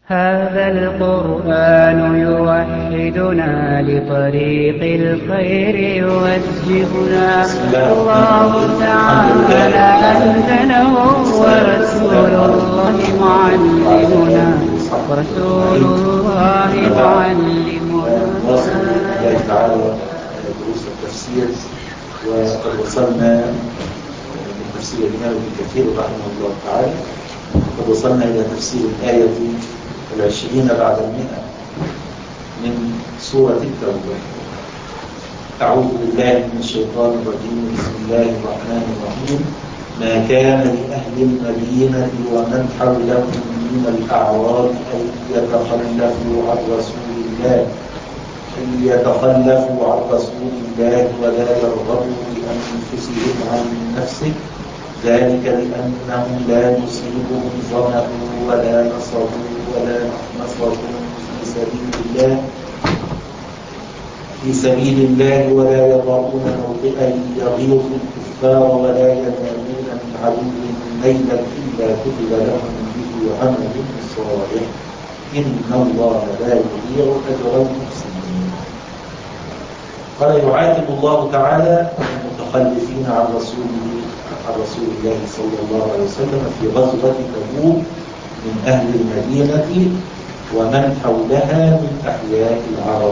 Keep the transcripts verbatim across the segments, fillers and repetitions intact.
هذا القرآن يوحدنا لطريق الخير يوجهنا. الله تعالى أنزله ورسول الله معلمنا ورسول الله معلمنا. واصل الله تعالى دروس التفسير، وقد وصلنا من تفسير الإمام ابن كثير رحمه الله تعالى، قد وصلنا إلى تفسير الآية العشرين بعد المئة من سورة التوبة. أعوذ بالله من الشيطان الرجيم. بسم الله الرحمن الرحيم. ما كان لأهل المدينة ومن حولهم من الأعراب أن يتخلفوا عن رسول الله أن يتخلفوا عن رسول الله ولا يرغبوا بأنفسهم عن نفسه، ذلك لأنهم لا يصيبهم ظمأ ولا نصب ولا نصر في سبيل الله في سبيل الله ولا يضعون موطئا يغيظ الكفار ولا ينالون من عدو نيلا إلا كتب لهم به عمل صالح إن الله لا يضيع أجر المحسنين. قال يعاتب الله تعالى المتخلفين عن رسوله عن رسول الله صلى الله عليه وسلم في غزوة تبوك من أهل المدينة ومن حولها من أحياء العرب،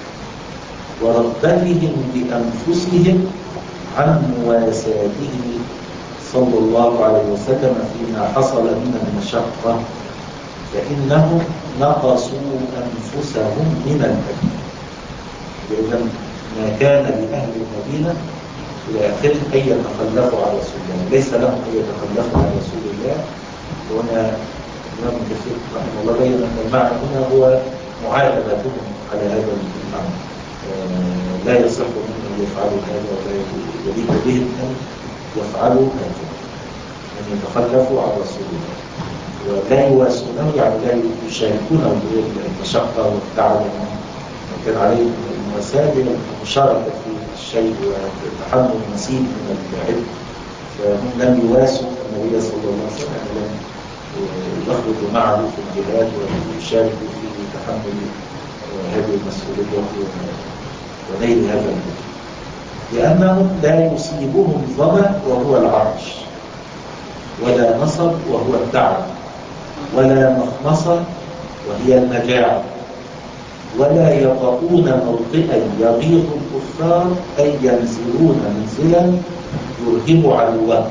ورغبتهم بأنفسهم عن مواساته صلى الله عليه وسلم فيما حصل من المشقة، فإنهم نقصوا أنفسهم من الأجر. إذا ما كان لأهل المدينة إلى آخره أن يتخلفوا عن رسول الله، ليس لهم أن يتخلفوا عن رسول الله. وهنا الإمام ابن كثير رحمه الله بين أن المعنى هنا هو معاتبتهم على هذا المعنى. لا يصح منهم أن يفعلوا هذا ولا يليق بهم أن يفعلوا هذا، أن يتخلفوا عن رسول الله ولا يواسونه، يعني لا يشاركونه بالمشقة والتعب كان عليه المواساة المشاركة في الشيء وتحمل نصيب من العلم. فهم لم يواسوا النبي صلى الله عليه وسلم، لم يخرجوا معه في الجهاد ويشاركوا في تحمل هذه المسؤولية ونيل هذا الأجر، لأنهم لا يصيبهم ظمأ وهو العطش، ولا نصب وهو التعب، ولا مخمصة وهي المجاعة، ولا يطؤون موطئا يغيظ الكفار أي ينزلون منزلا يرهب عدوهم.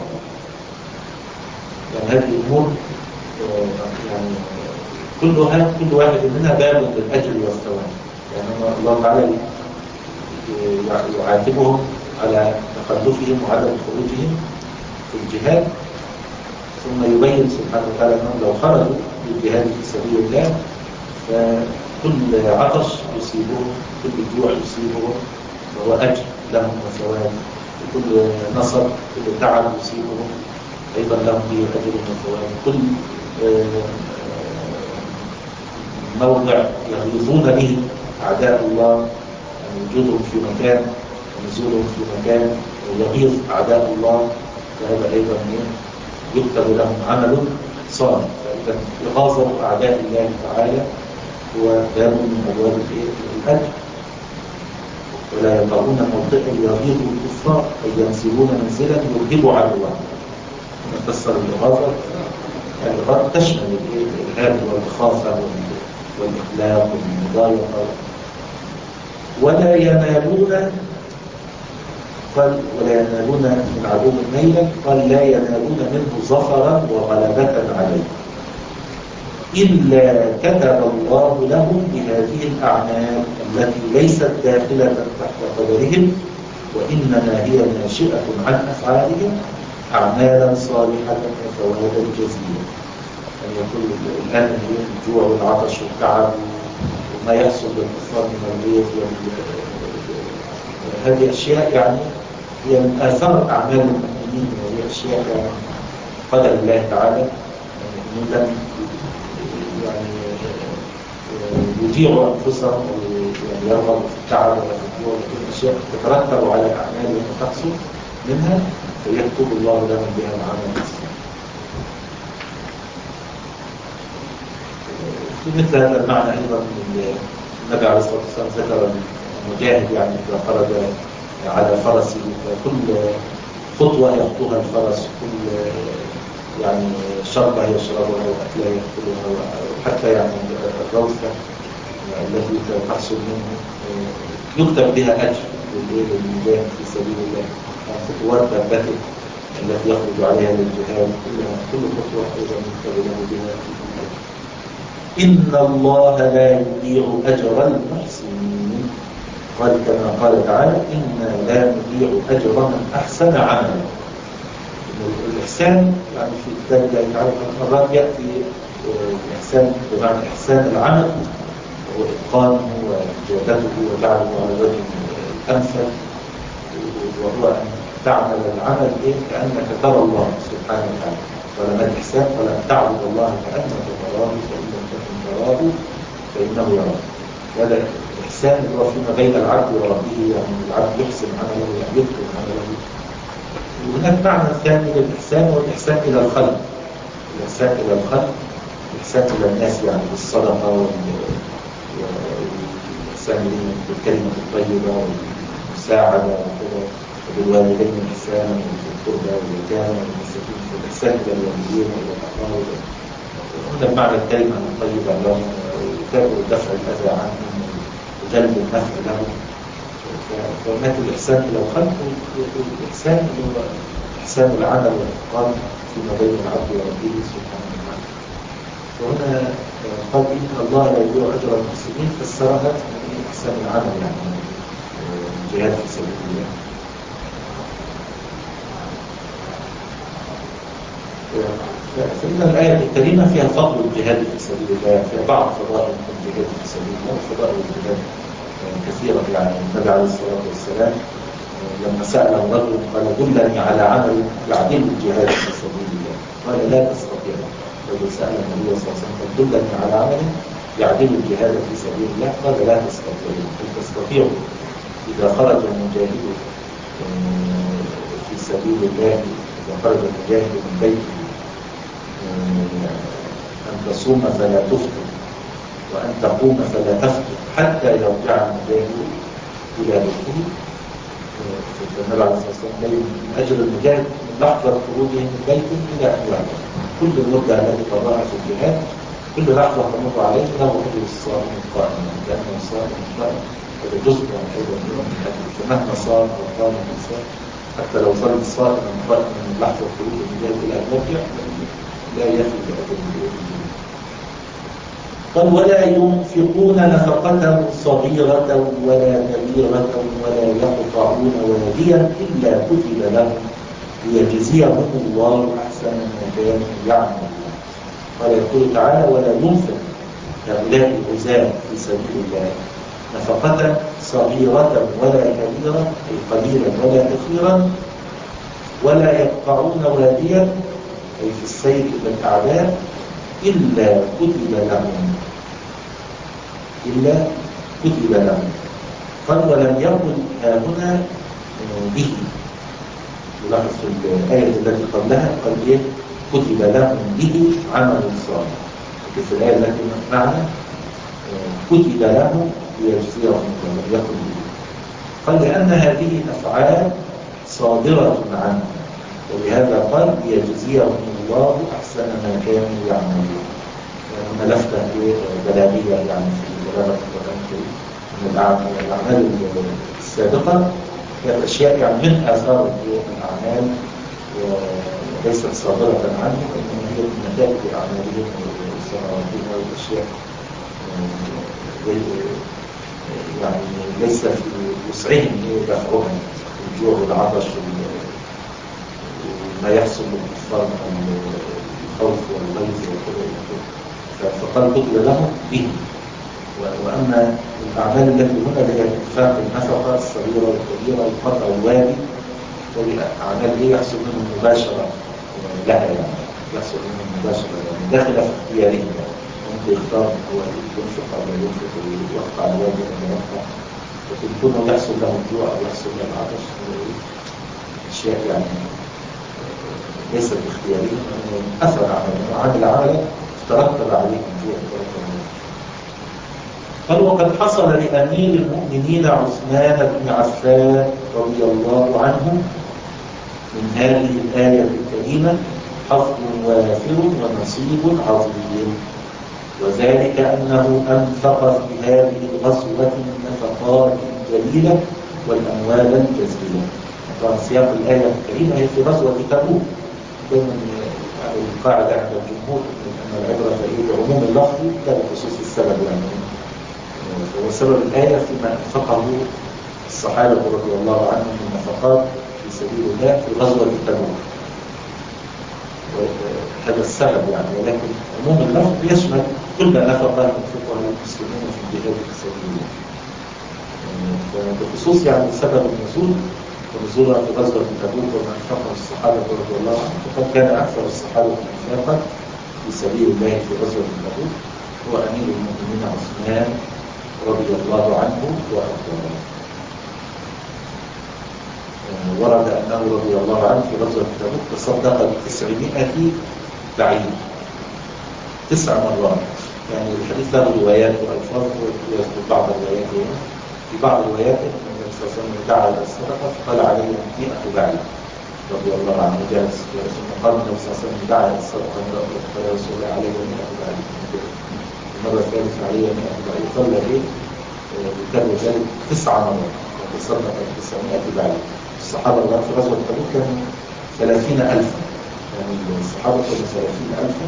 يعني هذه الأمور يعني كلها كل واحد منها باب للأجر والثواب. يعني الله تعالى يعاتبهم على تخلفهم وعدم خروجهم في الجهاد، ثم يبين سبحانه وتعالى أنهم لو خرجوا للجهاد في سبيل الله فكل عطش يصيبهم، كل جوع يصيبهم وهو أجر لهم وثواب، كل نصب كل تعب يصيبهم أيضا لهم به أجر وثواب، كل موضع يغيظون به أعداء الله، يعني وجودهم في مكان ونزولهم في مكان يغيظ أعداء الله، فهذا أيضا يكتب لهم عمل صالح. فإذا إغاظة أعداء الله تعالى هو باب من أبواب الأجر. ولا يطؤون موطئا يغيظ الكفار أي ينزلون منزلا يرهب عدوهم. نفسر الإغاظة، الإغاظة تشمل الإرهاب والخافة والإقلاق والمضايقة. ولا ينالون قال ولا ينالون من عدو نيلا، قال لا ينالون منه ظفرا وغلبة عليه إلا كتب الله لهم بهذه الأعمال التي ليست داخلة تحت قدرهم، وإنما هي ناشئة عن أفعالهم أعمالا صالحة وثوابا جزيلا. يعني يقول الآن الجوع والعطش والتعب وما يحصل للكفار من الغيظ، هذه أشياء يعني هي من آثار أعمال المؤمنين، وهي أشياء يعني قدر الله تعالى من لم يعني يضيعوا أنفسهم يعني يرغبوا في التعب ولا في الجوع، لكن أشياء تترتب على الأعمال التي تحصل منها فيكتب الله لهم بها العمل الصالح. مثل هذا المعنى أيضا النبي عليه الصلاة والسلام ذكر المجاهد يعني إذا خرج على فرسه كل خطوة يخطوها الفرس، كل يعني شربة يشربها وأكلة يأكلها، وحتى يعني الروثة التي تحصل منه يكتب بها أجر للمجاهد في سبيل الله. خطوات دابته التي يخرج عليها للجهاد كل خطوة أيضا يكتب له بها أجر. إن الله لا يضيع أجر المحسنين، قال كما قال تعالى إنا لا نضيع أجر من أحسن عملا. الإحسان يعني في كتاب الله تعالى مرات يأتي الإحسان بمعنى إحسان العمل وإتقانه وجودته وجعله على وجه الأمثل، وهو أن تعمل العمل إيه كأنك ترى الله سبحانه وتعالى. ولما الإحسان فلا تعبد الله كأنك تراه فإن لم تكن تراه فإنه يراك. هذا الإحسان هو فيما بين العبد وربه، يعني العبد يحسن عمله يعني يتقن عمله. وهناك معنى ثاني للإحسان هو الإحسان إلى الخلق، الإحسان إلى الخلق، الإحسان إلى الناس يعني بالصدقة والإحسان بالكلمة الطيبة والمساعدة وكذا، وبالوالدين إحسانا وبالقربى واليتامى والمساكين، والإحسان إلى الوالدين وإلى الأقارب. هذا معنى الكلمة الطيبة لهم ودفع الأذى عنهم وجلب النفع لهم. فهناك الإحسان إلى الخلق والإحسان هو إحسان العمل والإتقان فيما بين العبد وربه سبحانه وتعالى. وهنا قال إن الله لا يضيع أجر المحسنين، فسرها من إحسان العمل يعني الجهاد في سبيل الله. فإن الآية الكريمة فيها فضل الجهاد في سبيل الله، فيها بعض فضائل الجهاد في سبيل الله، وفضائل الجهاد كثيرة. يعني النبي عليه الصلاة والسلام لما سأل الرجل قال دلني على عمل يعدل الجهاد في سبيل الله، قال لا تستطيع. الرجل سأل النبي صلى الله عليه وسلم قال دلني على عمل يعدل الجهاد في سبيل الله، قال لا تستطيع. هل تستطيع إذا خرج المجاهد في سبيل الله، إذا خرج المجاهد من بيته أن تصوم فلا تفطر وأن تقوم فلا تفطر حتى يرجع المجاهد إلى بيته؟ فالنبي عليه الصلاة والسلام قال من أجل المجاهد من لحظة خروجه من بيته إلى أن يرجع، كل المدة التي قضاها في الجهاد كل لحظة تمر عليه له أجر الصائم القائم، كأنه صائم قائم. هذا جزء أيضا من الأجر، فمهما صام وقام الإنسان حتى لو صار الصائم قائما من لحظة خروجه من المجاهد إلى أن يرجع لا يخرج بأجر الجهاد. قال ولا ينفقون نفقة صغيرة ولا كبيرة ولا يقطعون واديا إلا كتب لهم ليجزيهم الله أحسن ما كانوا يعملون. قال يقول تعالى ولا ينفق هؤلاء الغزاة في سبيل الله نفقة صغيرة ولا كبيرة أي قليلا ولا كثيرا، ولا يقطعون واديا أي في السير إلى الأعداء إلا كتب لهم إلا كتب لهم. قال ولم يقل هنا به، يلاحظ في الآية التي قبلها قال إيه كتب لهم به عمل صالح، في الآية التي معنا كتب لهم ليجزيهم ولم يقل به. قال لأن هذه أفعال صادرة عنه، ولهذا قال ليجزيهم الله أحسن ما كانوا يعملون. هنا لفتة بلاغية يعني في بلاغة القرآن الكريم من الأعمال السابقة هي أشياء يعني من آثار الأعمال وليست صادرة عنه، وإنما هي من نتائج أعمالهم وثمراتهم والأشياء يعني ليس في وسعهم دفعها الجوع والعطش وما يحصل للكفار من الخوف والغيظ وكذا. فقال كتب لهم به. وأما الأعمال التي هنا هي إنفاق النفقة الصغيرة والكبيرة وقطع الوادي، وهي أعمال هي يحصل منهم مباشرة لها، يعني يحصل منهم مباشرة يعني داخلة في اختيارهم، ممكن يختار هو ينفق أو لا ينفق ويقطع الوادي أو لا يقطع، لكن كونه يحصل له الجوع أو يحصل له العطش أشياء يعني ليست باختيارهم، أثر عمله وعمل عملا ترتب عليه الجوع وترتب عليه. قال وقد حصل لأمير المؤمنين عثمان بن عفان رضي الله عنه من هذه الآية الكريمة حظ وافر ونصيب عظيم، وذلك أنه أنفق في هذه الغزوة النفقات الجليلة والأموال الجزيلة. طبعا سياق الآية الكريمة هي في غزوة تبوك. دايما يعني القاعدة عند الجمهور أن العبرة هي بعموم اللفظ لا بخصوص السبب، يعني هو سبب الآية فيما أنفقه الصحابة رضي الله عنهم من نفقات في سبيل الله في غزوة تبوك، هذا السبب يعني. ولكن عموم اللفظ يشمل كل نفقة ينفقها المسلمون في الجهاد في سبيل الله. بخصوص يعني سبب النزول ونزولها في غزوة تبوك وما أنفقه الصحابة رضي الله عنهم، فقد كان أكثر الصحابة إنفاقا في سبيل الله في غزوة تبوك هو أمير المؤمنين عثمان رضي الله عنه وأرضاه. ورد أنه رضي الله عنه في غزوة تبوك تصدق بتسعمائة بعير تسع مرات. يعني الحديث له روايات وألفاظ ويذكر بعض الروايات. في بعض الروايات النبي صلى الله عليه وسلم دعا إلى الصدقة فقال عليه مئة بعير رضي الله عنه جالس، ثم قال النبي صلى الله عليه وسلم دعا إلى الصدقة فقال يا رسول الله عليه مئة بعير، المرة الثالثة عليه مئة بعير، صلى إيه وكان ذلك تسع مرات وتصدق بتسعمائة بعير. الصحابة اللي في غزوة تبوك كانوا ثلاثين ألفا، يعني الصحابة كانوا ثلاثين ألفا،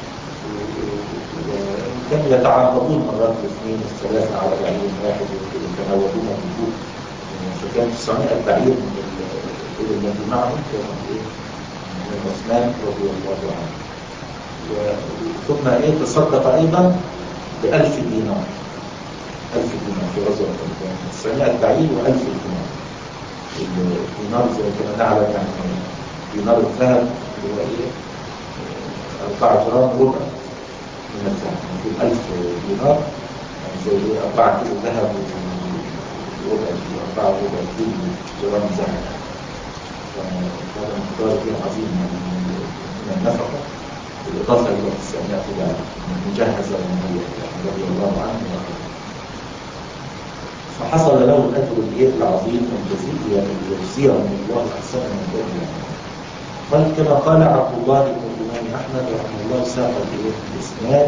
وكانوا يتعاقبون مرات الاثنين والثلاثة على بعير واحد ويتناولون الوجود، فكان تسعمائة بعير من الذي معهم كانوا ايه من عثمان رضي الله عنه. ثم ايه تصدق ايضا بألف دينار، ألف دينار في غزوة تبوك، تسعمائة بعير وألف دينار. الدينار زي كما نعلم يعني دينار الذهب اللي هو ايه أربعة جرام ربع من الذهب، يكون ألف دينار يعني زي ايه أربعة كيلو ذهب وربع كيلو، أربعة ربع كيلو جرام ذهب. فهذا مقدار ايه عظيم من النفقة، بالإضافة إلى تسعمائة بعير مجهزة ومهيئة رضي الله عنه وأرضاه. فحصل له الأجر العظيم والجزيل ليجزيه من الله أحسن من ذلك. قال كما قال عبد الله بن الإمام أحمد رحمه الله ساق الإسناد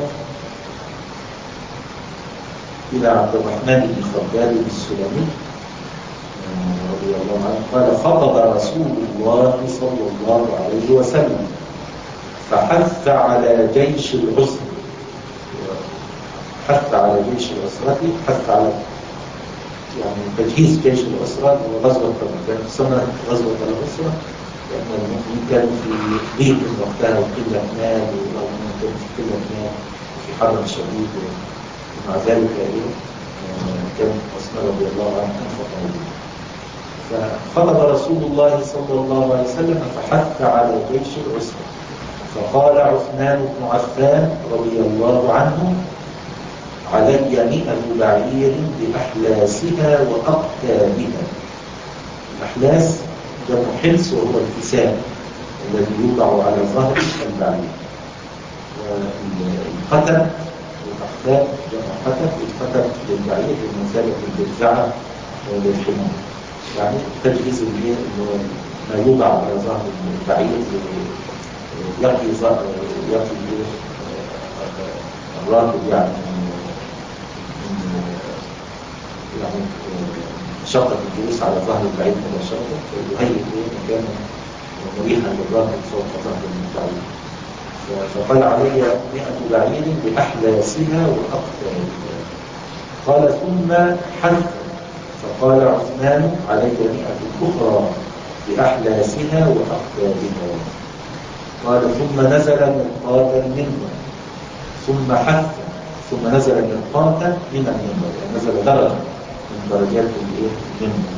إلى عبد الرحمن بن خباب السلمي رضي الله عنه قال خطب رسول الله صلى الله عليه وسلم فحث على جيش العسرة، حث على جيش العسرة، حث على يعني تجهيز جيش الأسرة وغزوة تبوك. كانت تسمى غزوة الأسرة لأن المؤمنين كانوا في ضيق وقتها وقلة مال، والمؤمنين كانوا في قلة مال وفي حرب شديد، ومع ذلك كان عثمان رضي الله عنه أنفق عليه. فخرج رسول الله صلى الله عليه وسلم فحث على جيش الأسرة، فقال عثمان بن عفان رضي الله عنه علي مئة بعير بأحلاسها وأقتابها. الأحلاس جمع حلس وهو الكساء الذي يوضع على ظهر البعير، والقتب والأقتاب جمع قتب، القتب للبعير بمثابة الجزعة للحمار، يعني تجهيز اللي هو ما يوضع على ظهر البعير يقي يقي الراكب يعني يعني شقة الجلوس على ظهر البعير مباشرة ويهيئ مكانا مريحا للراكب فوق ظهر البعير. فقال علي مئة بعير بأحلاسها وأقتابها. قال ثم حث فقال عثمان علي مئة أخرى بأحلاسها وأقتابها. قال ثم نزل مرقاتا منه ثم حث ثم نزل مرقاتا من المنبر، يعني نزل درجة من درجات المنبر.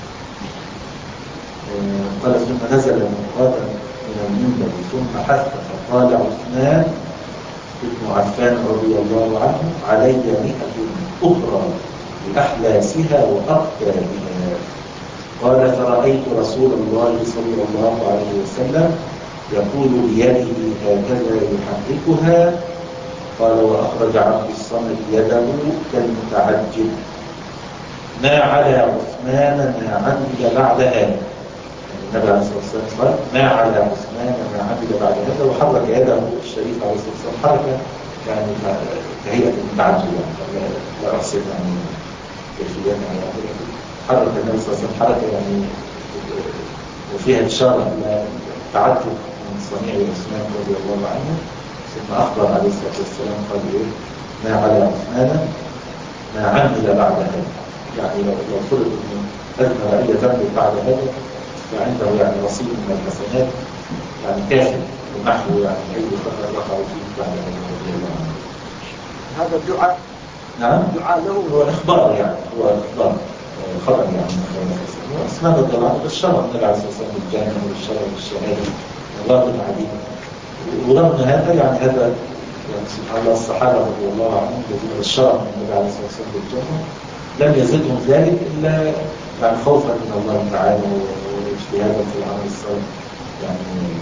قال ثم نزل مرقاتا من المنبر ثم حث فقال عثمان بن عفان رضي الله عنه علي مئة أخرى بأحلاسها وأقتابها. قال فرأيت رسول الله صلى الله عليه وسلم يقول بيده هكذا يحركها قال وأخرج عبد الصمد يده كالمتعجب ما على عثمان ما عمل بعد هذا. النبي عليه الصلاة والسلام قال ما على عثمان ما عمل بعد هذا، وحرك يده الشريف عليه الصلاة والسلام حركة يعني كهيئة المتعجب، يعني لا أحسن يعني كيفية يعني حرك النبي صلى الله عليه وسلم حركة يعني وفيها إشارة إلى التعجب من صنيع عثمان رضي الله عنه. ثم أخبر عليه الصلاة والسلام قال إيه ما على عثمان ما عمل بعد هذا، يعني لو لو فرض أنه أذنب أي ذنب بعد هذا فعنده يعني رصيد من الحسنات يعني كافي ونحو يعني أي خطأ وقع فيه بعد هذا رضي الله عنه. هذا الدعاء نعم دعاء له هو إخبار يعني هو إخبار خبر يعني عثمان رضي الله عنه بالشرف النبي عليه الصلاة والسلام بالجنة والشرف والشهادة مرات عديدة. ورغم هذا يعني هذا يعني سبحان الله الصحابة رضي الله عنهم الذين بالشرف من النبي عليه الصلاة والسلام بالجنة لم يزدهم ذلك إلا يعني خوفا من الله تعالى واجتهادا في العمل الصالح. يعني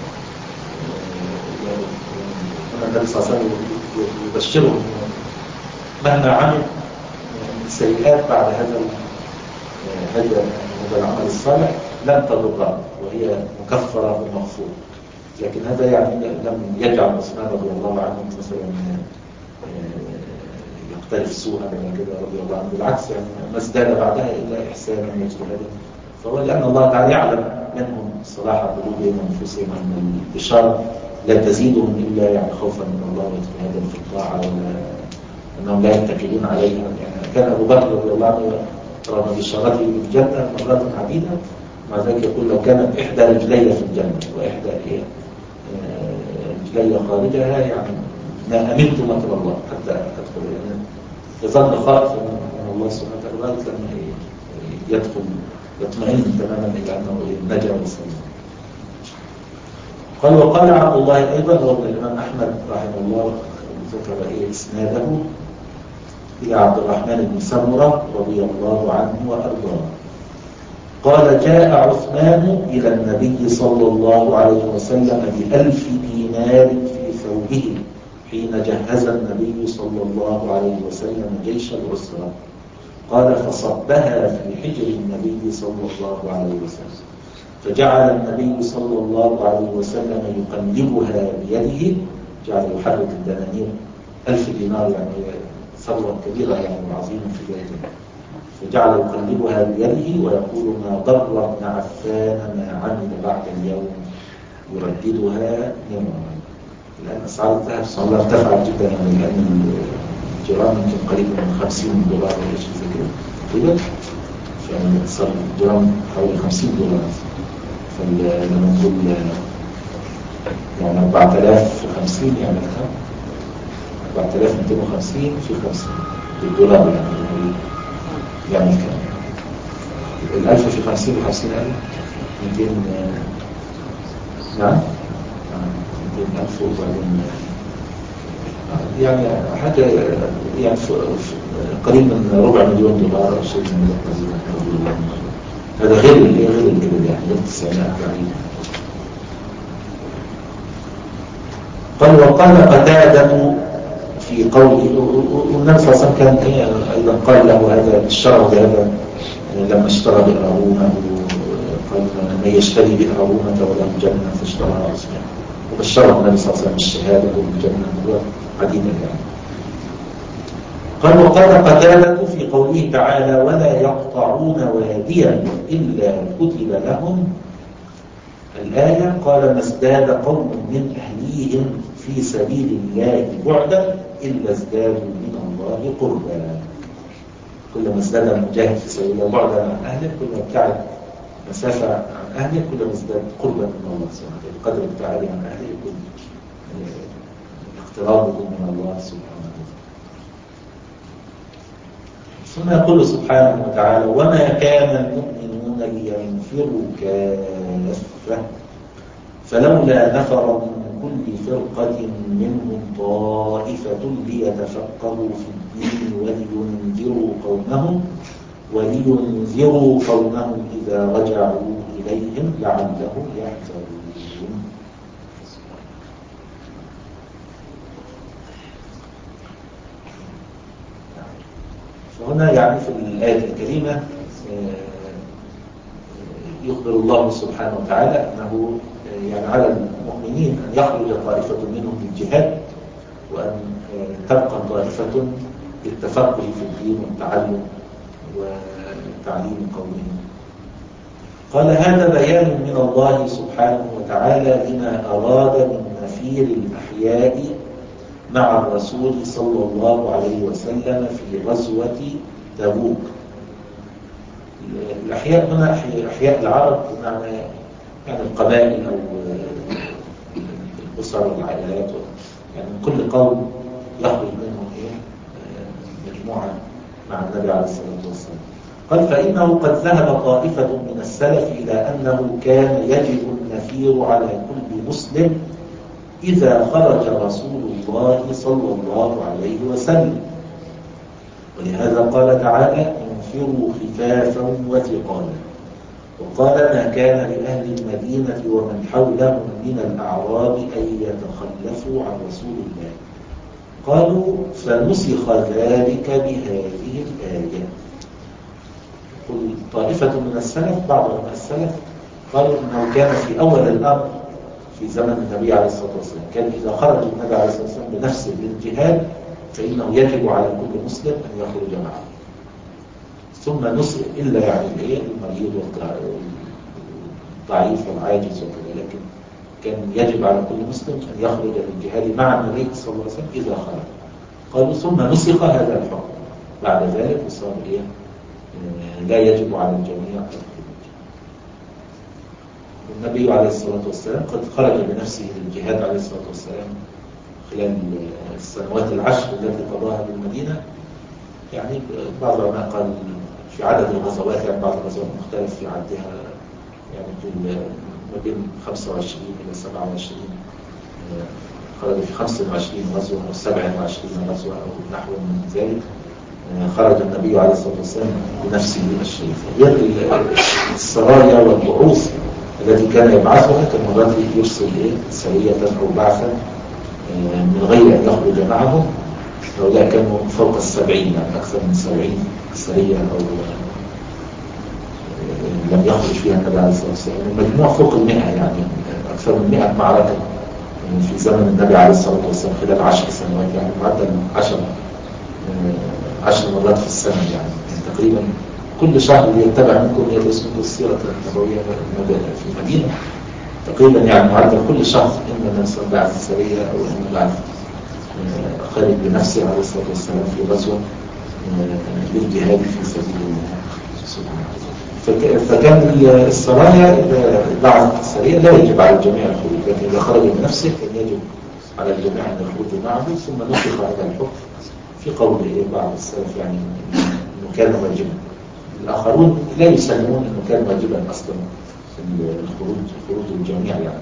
النبي صلى الله عليه وسلم يبشرهم مهما عمل من سيئات بعد هذا هذا هذا العمل الصالح لن تضره وهي مكفرة ومغفورة. لكن هذا يعني لم يجعل عثمان رضي الله عنه مثلا يقترف سوءا ولا كده رضي الله عنه، بالعكس يعني ما ازداد بعدها الا احسانا واجتهادا. فهو لان الله تعالى يعلم منهم صلاح قلوبهم وانفسهم ان البشاره لا تزيدهم الا يعني خوفا من الله واجتهادا في الطاعه وانهم لا يتكلون عليها. يعني كان ابو بكر رضي الله عنه رغم بشارته بالجنه مرات عديده مع ذلك يقول لو كانت احدى رجلي في الجنه واحدى رجلي خارجها يعني ما امنت مكر الله حتى ادخل، يعني يظل خائفا من الله سبحانه وتعالى لما يدخل يطمئن تماما الى انه نجا وسلم. قال وقال عبد الله ايضا وابن الامام احمد رحمه الله ذكر ايه اسناده الى عبد الرحمن بن سمره رضي الله عنه وارضاه قال جاء عثمان الى النبي صلى الله عليه وسلم بألف دينار في ثوبه حين جهز النبي صلى الله عليه وسلم جيش العسرة. قال فصبها في حجر النبي صلى الله عليه وسلم فجعل النبي صلى الله عليه وسلم يقلبها بيده، جعل يحرك الدنانير ألف دينار يعني ثروة كبيرة يعني عظيمة في ذلك، فجعل يقلبها بيده ويقول ما ضر ابن عفان ما عمل بعد اليوم يرددها نعما. الآن أسعار الذهب سبحان الله ارتفعت جدا يعني لأن الجرام يمكن قريب من خمسين دولار ولا شيء زي كده تقريبا، فصار الجرام حوالي خمسين دولار. فلما نقول يعني أربعة آلاف في خمسين يعني كم؟ أربعة آلاف ومئتين وخمسين في خمسين بالدولار يعني يعني كم؟ الألف في خمسين وخمسين ألف مئتين نعم مئتين ألف وبعدين يعني حاجة يعني قريب من ربع مليون دولار أو شيء من هذا. هذا غير اللي غير اللي يعني غير التسعينات يعني. قال وقال قتادة في قوله والنبي صلى الله عليه وسلم كان أيضا قال له هذا الشرع هذا لما اشترى بئرهما قال من يشتري بئرهما وله جنة فاشتراها عثمان، وبشره النبي صلى الله عليه وسلم بالشهادة والجنة عديدة يعني. قال وقال قتادة في قوله تعالى ولا يقطعون واديا إلا كتب لهم الآية قال ما ازداد قوم من أهليهم في سبيل الله بعدا إلا ازدادوا من الله قربا. كلما ازداد المجاهد في سبيل الله بعدا عن أهله كلما ابتعد مسافة عن أهله كلما ازداد قربا من الله سبحانه وتعالى. القدر ابتعادي عن أهله يكون اقترابه من الله سبحانه وتعالى. ثم يقول سبحانه وتعالى وما كان المؤمنون لينفروا كافة فلولا نفر من كل فرقة منهم طائفة ليتفقهوا في الدين ولينذروا قومهم ولينذروا قومهم إذا رجعوا إليهم لعلهم يحذرون. فهنا يعني في الآية الكريمة يخبر الله سبحانه وتعالى أنه يعني على المؤمنين أن يخرج طائفة منهم للجهاد، وأن تبقى طائفة للتفقه في الدين والتعلم وتعليم قومهم. قال هذا بيان من الله سبحانه وتعالى لما أراد من نفير الأحياء مع الرسول صلى الله عليه وسلم في غزوة تبوك. الأحياء هنا أحياء العرب بمعنى يعني القبائل أو الأسر والعائلات، يعني من كل قوم يخرج منهم إيه مجموعة مع النبي عليه الصلاة والسلام. قال فإنه قد ذهب طائفة من السلف إلى أنه كان يجب النفير على كل مسلم إذا خرج رسول الله صلى الله عليه وسلم، ولهذا قال تعالى انفروا خفافا وثقالا. وقال ما كان لأهل المدينة ومن حولهم من الأعراب أن يتخلفوا عن رسول الله. قالوا فنسخ ذلك بهذه الآية. قل طائفة من السلف، بعض من السلف قالوا أنه كان في أول الأمر في زمن النبي عليه الصلاة والسلام كان إذا خرج النبي عليه الصلاة والسلام بنفسه للجهاد فإنه يجب على كل مسلم أن يخرج معه، ثم نسخ إلا يعني المريض والضعيف والعاجز وكذا، لكن كان يجب على كل مسلم أن يخرج للجهاد مع النبي صلى الله عليه وسلم إذا خرج. قالوا ثم نسخ هذا الحكم بعد ذلك وصار إيه لا يجب على الجميع الخروج. النبي عليه الصلاة والسلام قد خرج بنفسه للجهاد عليه الصلاة والسلام خلال السنوات العشر التي قضاها بالمدينة. يعني بعض العلماء قال في عدد الغزوات، يعني بعض الغزوات مختلف في عدها، يعني ما بين خمسة وعشرين إلى سبعة وعشرين، خرج في خمسة وعشرين غزوة أو سبعة وعشرين غزوة أو نحو من ذلك. خرج النبي عليه الصلاة والسلام بنفسه الشريفة. هي السرايا والبعوث التي كان يبعثها كان مرات يرسل سرية أو بعثا من غير أن يخرج معهم. هؤلاء كانوا فوق السبعين، يعني أكثر من سبعين سرية أو لم يخرج فيها النبي عليه الصلاة والسلام. المجموع فوق المئة، يعني أكثر من مئة معركة في زمن النبي عليه الصلاة والسلام خلال عشر سنوات، يعني معدل عشر عشر مرات في السنة. يعني, يعني تقريبا كل شهر يتبع منكم يدرس منكم السيرة النبوية في المدينة، تقريبا يعني معدل كل شهر إما النبي صلى الله عليه وسلم بعث سرية أو إما بعث خارج بنفسه عليه الصلاة والسلام في غزوة للجهاد في سبيل الله. فكان السرايا إذا بعث السرية لا يجب على الجميع الخروج، لكن إذا خرج بنفسه كان يجب على الجميع أن يخرجوا معه. ثم نسخ هذا الحكم في قول بعض السلف يعني أنه كان واجبا. الآخرون لا يسلمون أنه كان واجبا أصلا الخروج خروج الجميع. يعني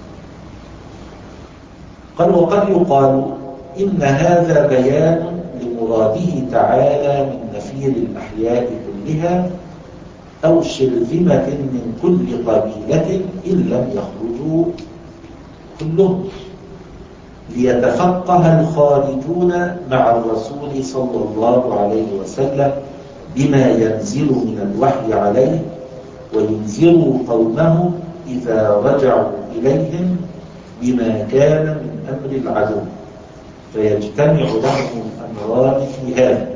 قال وقد يقال إن هذا بيان لمراده تعالى من نفير الأحياء كلها أو شرذمة من كل قبيلة إن لم يخرجوا كلهم، ليتفقه الخارجون مع الرسول صلى الله عليه وسلم بما ينزل من الوحي عليه، وينذروا قومهم إذا رجعوا إليهم بما كان من أمر العدو، فيجتمع لهم الأمران في هذا: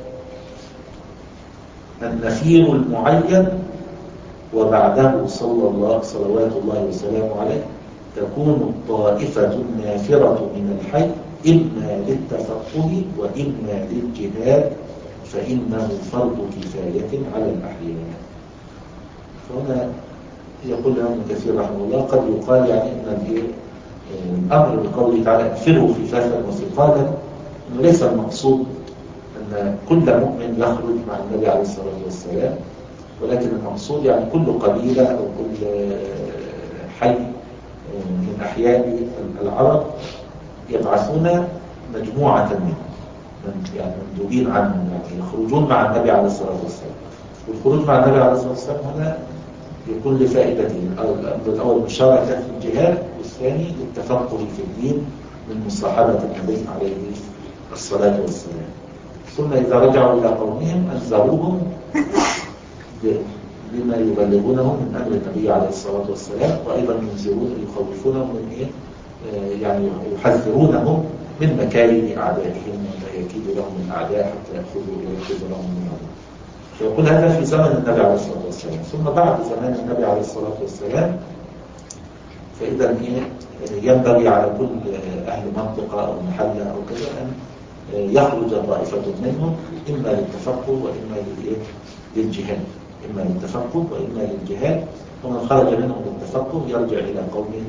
النفير المعين، وبعده صلى الله صلوات الله وسلامه عليه تكون الطائفة النافرة من الحي إما للتفقه وإما للجهاد، فإنه فرض كفاية على الأحياء. فهنا يقول ابن كثير رحمه الله قد يقال يعني أن الأمر بقوله تعالى انفروا خفافا وثقالا أنه ليس المقصود أن كل مؤمن يخرج مع النبي عليه الصلاة والسلام، ولكن المقصود يعني كل قبيلة أو كل حي من أحياء العرب يبعثون مجموعة منهم، يعني مندوبين عنهم، يعني يخرجون مع النبي عليه الصلاة والسلام. والخروج مع النبي عليه الصلاة والسلام هنا يكون لفائدتين: الأمر الأول مشاركة في الجهاد، والثاني للتفقه في الدين من مصاحبة النبي عليه الصلاة والسلام. ثم إذا رجعوا إلى قومهم أنذروهم بما يبلغونهم من أمر النبي عليه الصلاة والسلام، وأيضا ينذرون يخوفونهم من إيه؟ يعني يحذرونهم من مكايد أعدائهم وما يكيد لهم الأعداء حتى يأخذوا ويأخذوا لهم من الله. فيقول هذا في زمن النبي عليه الصلاة والسلام. ثم بعد زمان النبي عليه الصلاة والسلام فإذا ينبغي على كل أهل منطقة أو محلة أو كذا أن يخرج طائفة منهم إما للتفقه وإما للجهاد، إما للتفقه وإما للجهاد. ومن خرج منهم للتفقه يرجع إلى قومه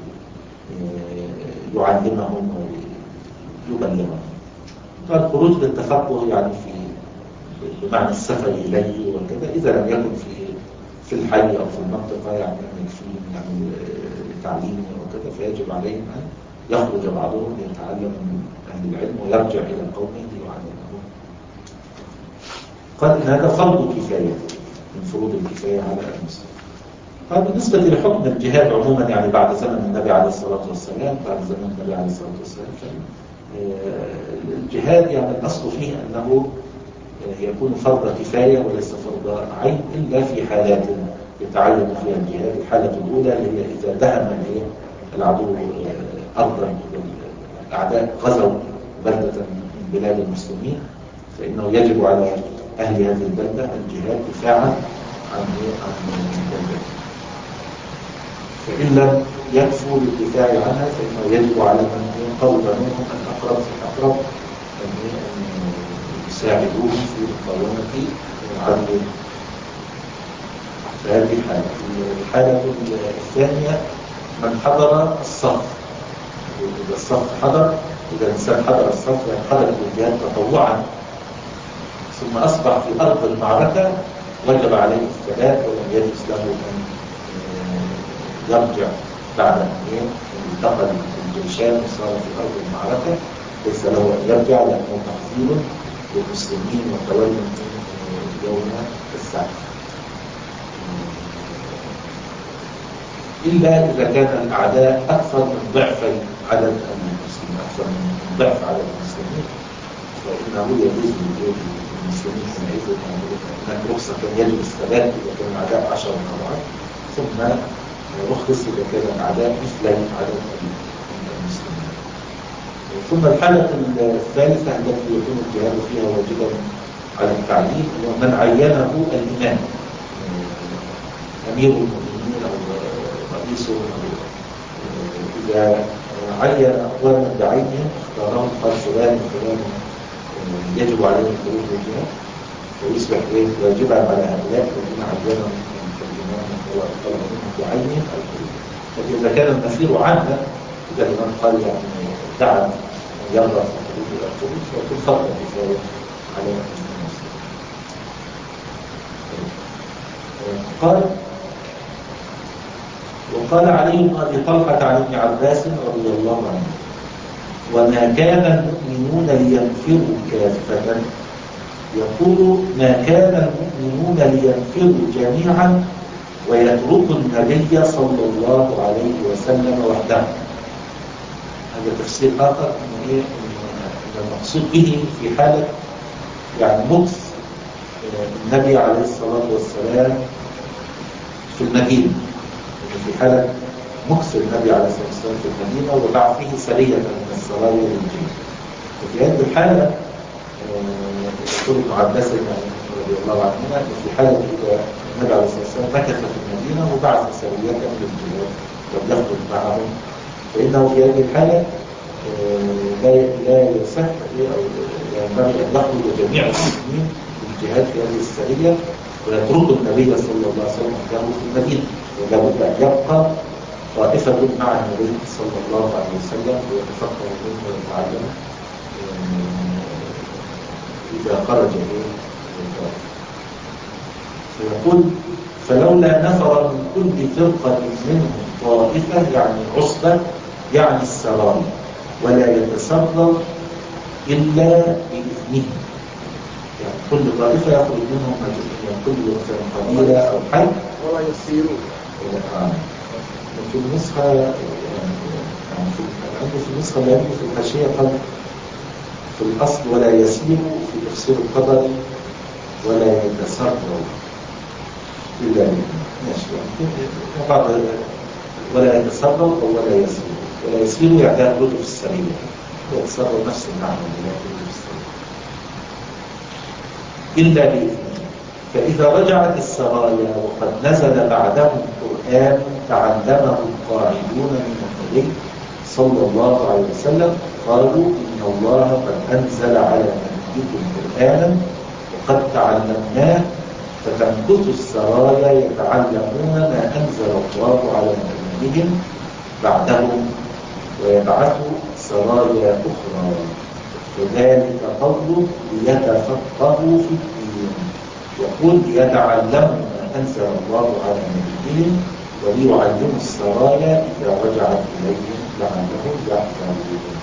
يعلمهم ويبلغهم. فالخروج للتفقه يعني في بمعنى السفر إليه وكذا، إذا لم يكن في في الحي أو في المنطقة يعني في يعني تعليمه وكذا، فيجب عليهم أن يخرج بعضهم ليتعلم من أهل العلم ويرجع إلى قومه ليعلمهم. قال إن هذا فرض كفاية من فروض الكفاية على المسلم. قال بالنسبة لحكم الجهاد عموما يعني بعد زمن النبي عليه الصلاة والسلام، بعد زمن النبي عليه الصلاة والسلام الجهاد يعني الأصل فيه أنه يكون فرض كفاية وليس فرض عين إلا في حالات يتعين فيها الجهاد. الحالة الأولى اللي هي إذا دهم العدو أرضا، الأعداء غزوا بلدة من بلاد المسلمين، فإنه يجب على أهل هذه البلدة الجهاد دفاعا عن البلدة. فإن لم يكفوا للدفاع عنها فإنه يجب على من قرب منهم الأقرب فالأقرب أن يساعدوهم في مقاومة العدو. فهذه الحالة. الحالة الثانية من حضر الصف. إذا الصف حضر، إذا الإنسان حضر الصف يعني خرج للجهاد تطوعا ثم أصبح في أرض المعركة، وجب عليه الثبات ولم يجوز له أن يرجع بعد أن انتقل الجيشان وصار في أرض المعركة. ليس له أن يرجع لأنه تحذير للمسلمين وتولي يوم السبت، إلا إذا كان الأعداء أكثر من ضعف عدد المسلمين، أكثر من ضعف عدد المسلمين، فإنه يجوز للمسلمين حينئذ هناك رخصة كان يجب الثبات إذا كان الأعداء عشرة طبعا، ثم رخص إذا كان الأعداء مثل عدد المسلمين. ثم الحالة الثالثة التي يكون الجهاد فيها واجبا على التعليم هو من عينه الإمام، أمير المؤمنين أو رئيسهم، إذا عين أقواما بعينهم اختارهم قال فلان وفلان يجب عليهم الخروج للجهاد، ويصبح واجبا على هؤلاء الذين عينهم الإمام وطلب منهم بعينهم الخروج. فإذا كان المسير عنها، إذا الإمام قال يعني دعا من يرغب في الخروج إلى الخروج فيكون فرض كفاية على المسلمين. قال وقال علي بن أبي طلحة عن ابن عباس رضي الله عنه: وما كان المؤمنون لينفروا كافة، يقول ما كان المؤمنون لينفروا جميعا ويتركوا النبي صلى الله عليه وسلم وحده. هذا تفسير آخر إن إيه إن المقصود به في حالة يعني مكث النبي عليه الصلاة والسلام في المدينة، في حالة مكث النبي عليه الصلاة والسلام في المدينة وبعثه سرية من السرايا للجهاد. وفي هذه الحالة يقول ابن عباس رضي الله عنهما في حالة إذا النبي عليه الصلاة والسلام مكث في المدينة وبعث سرية للجهاد لم يخرج معهم، فإنه في هذه الحالة لا لا يصح أو ينبغي أن يخرج جميع المسلمين للجهاد في هذه السرية ويتركوا النبي صلى الله عليه وسلم وحده في المدينة، ولا بد أن يبقى طائفة مع النبي صلى الله عليه وسلم ويتفقه منه ويتعلم إذا خرج إليه. فيقول فلولا نفر من كل فرقة منهم طائفة يعني عصبة يعني السرايا ولا يتسرب إلا بإذنه، يعني كل طائفة يخرج منهم يعني كل قبيلة أو حي ولا يسيرون. في النسخة يعني عنده في النسخة اللي عنده في الحاشية قال في الأصل ولا يسير، في التفسير القدري ولا يتسرع إلا ماشي يعني بعض ولا يتسرع أو ولا يسير. ولا يسير يعني يخرج في السريع، يتسرع نفس المعنى لا يخرج في السريع إلا بإذنه. فإذا رجعت السرايا وقد نزل بعدهم القرآن تعلمه القاعدون من النبي صلى الله عليه وسلم قالوا إن الله قد أنزل على نبيكم قرآنا وقد تعلمناه، فتمكث السرايا يتعلمون ما أنزل الله على نبيهم بعدهم ويبعثوا سرايا أخرى، وذلك قوله ليتفقهوا في الدين. يقول ليتعلموا ما أنزل الله على نبيهم وليعلموا السرايا إذا رجعت إليهم لعلهم يحذرون.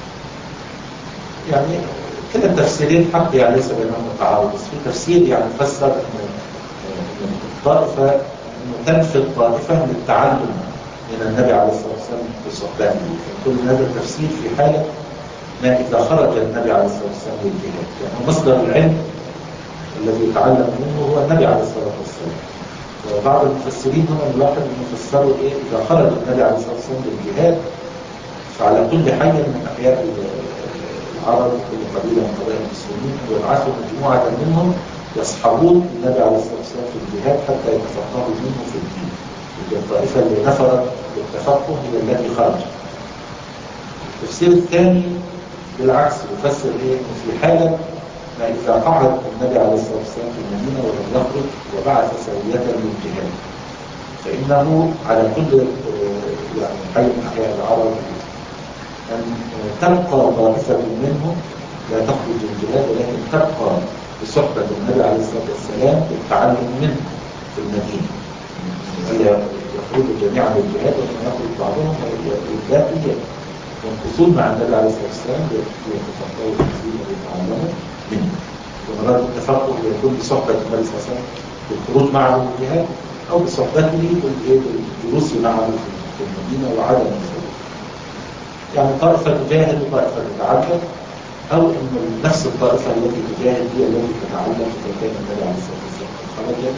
يعني كده التفسيرين حق يعني ليس بينهم تعارض، بس في تفسير يعني فسر ان الطائفه انه تنفي الطائفه من التعلم من النبي عليه الصلاه والسلام بصحبته. كل هذا التفسير في حاله ما اذا خرج النبي عليه الصلاه والسلام للجهاد، يعني مصدر العلم الذي يتعلم منه هو النبي عليه الصلاه والسلام. وبعض المفسرين هنا الواحد انه فسروا ايه اذا خرج النبي عليه الصلاه والسلام للجهاد فعلى كل حي من احياء العرب وكل قبيله من قبائل المسلمين ويبعثوا مجموعه منهم يصحبون النبي عليه الصلاه والسلام في الجهاد حتى يتفقهوا منه في الدين. الطائفه اللي نفرت بالتفقه هي التي خرجت. التفسير الثاني بالعكس يفسر ايه انه في حاله ما اذا قعد النبي عليه الصلاه والسلام في المدينه ولم يخرج وبعث سريه للجهاد فانه على كل يعني حي من احياء العرب أن تبقى طائفة منهم لا تخرج الجهاد ولكن تبقى بصحبة النبي عليه الصلاة والسلام والتعلم منه في المدينة. ألا يخرجوا جميعا للجهاد ومن يخرج بعضهم والباقي ينقصون مع النبي عليه الصلاة والسلام ليتفقهوا في الدين ويتعلموا منه. ومرات التفقه يكون بصحبة النبي صلى الله عليه وسلم بالخروج معه للجهاد أو بصحبته بالجلوس معه في المدينة وعدم الخروج. يعني طائفة تجاهد وطائفة تتعلم، أو أن نفس الطائفة التي تجاهد هي التي تتعلم إذا كان النبي عليه الصلاة والسلام خرج.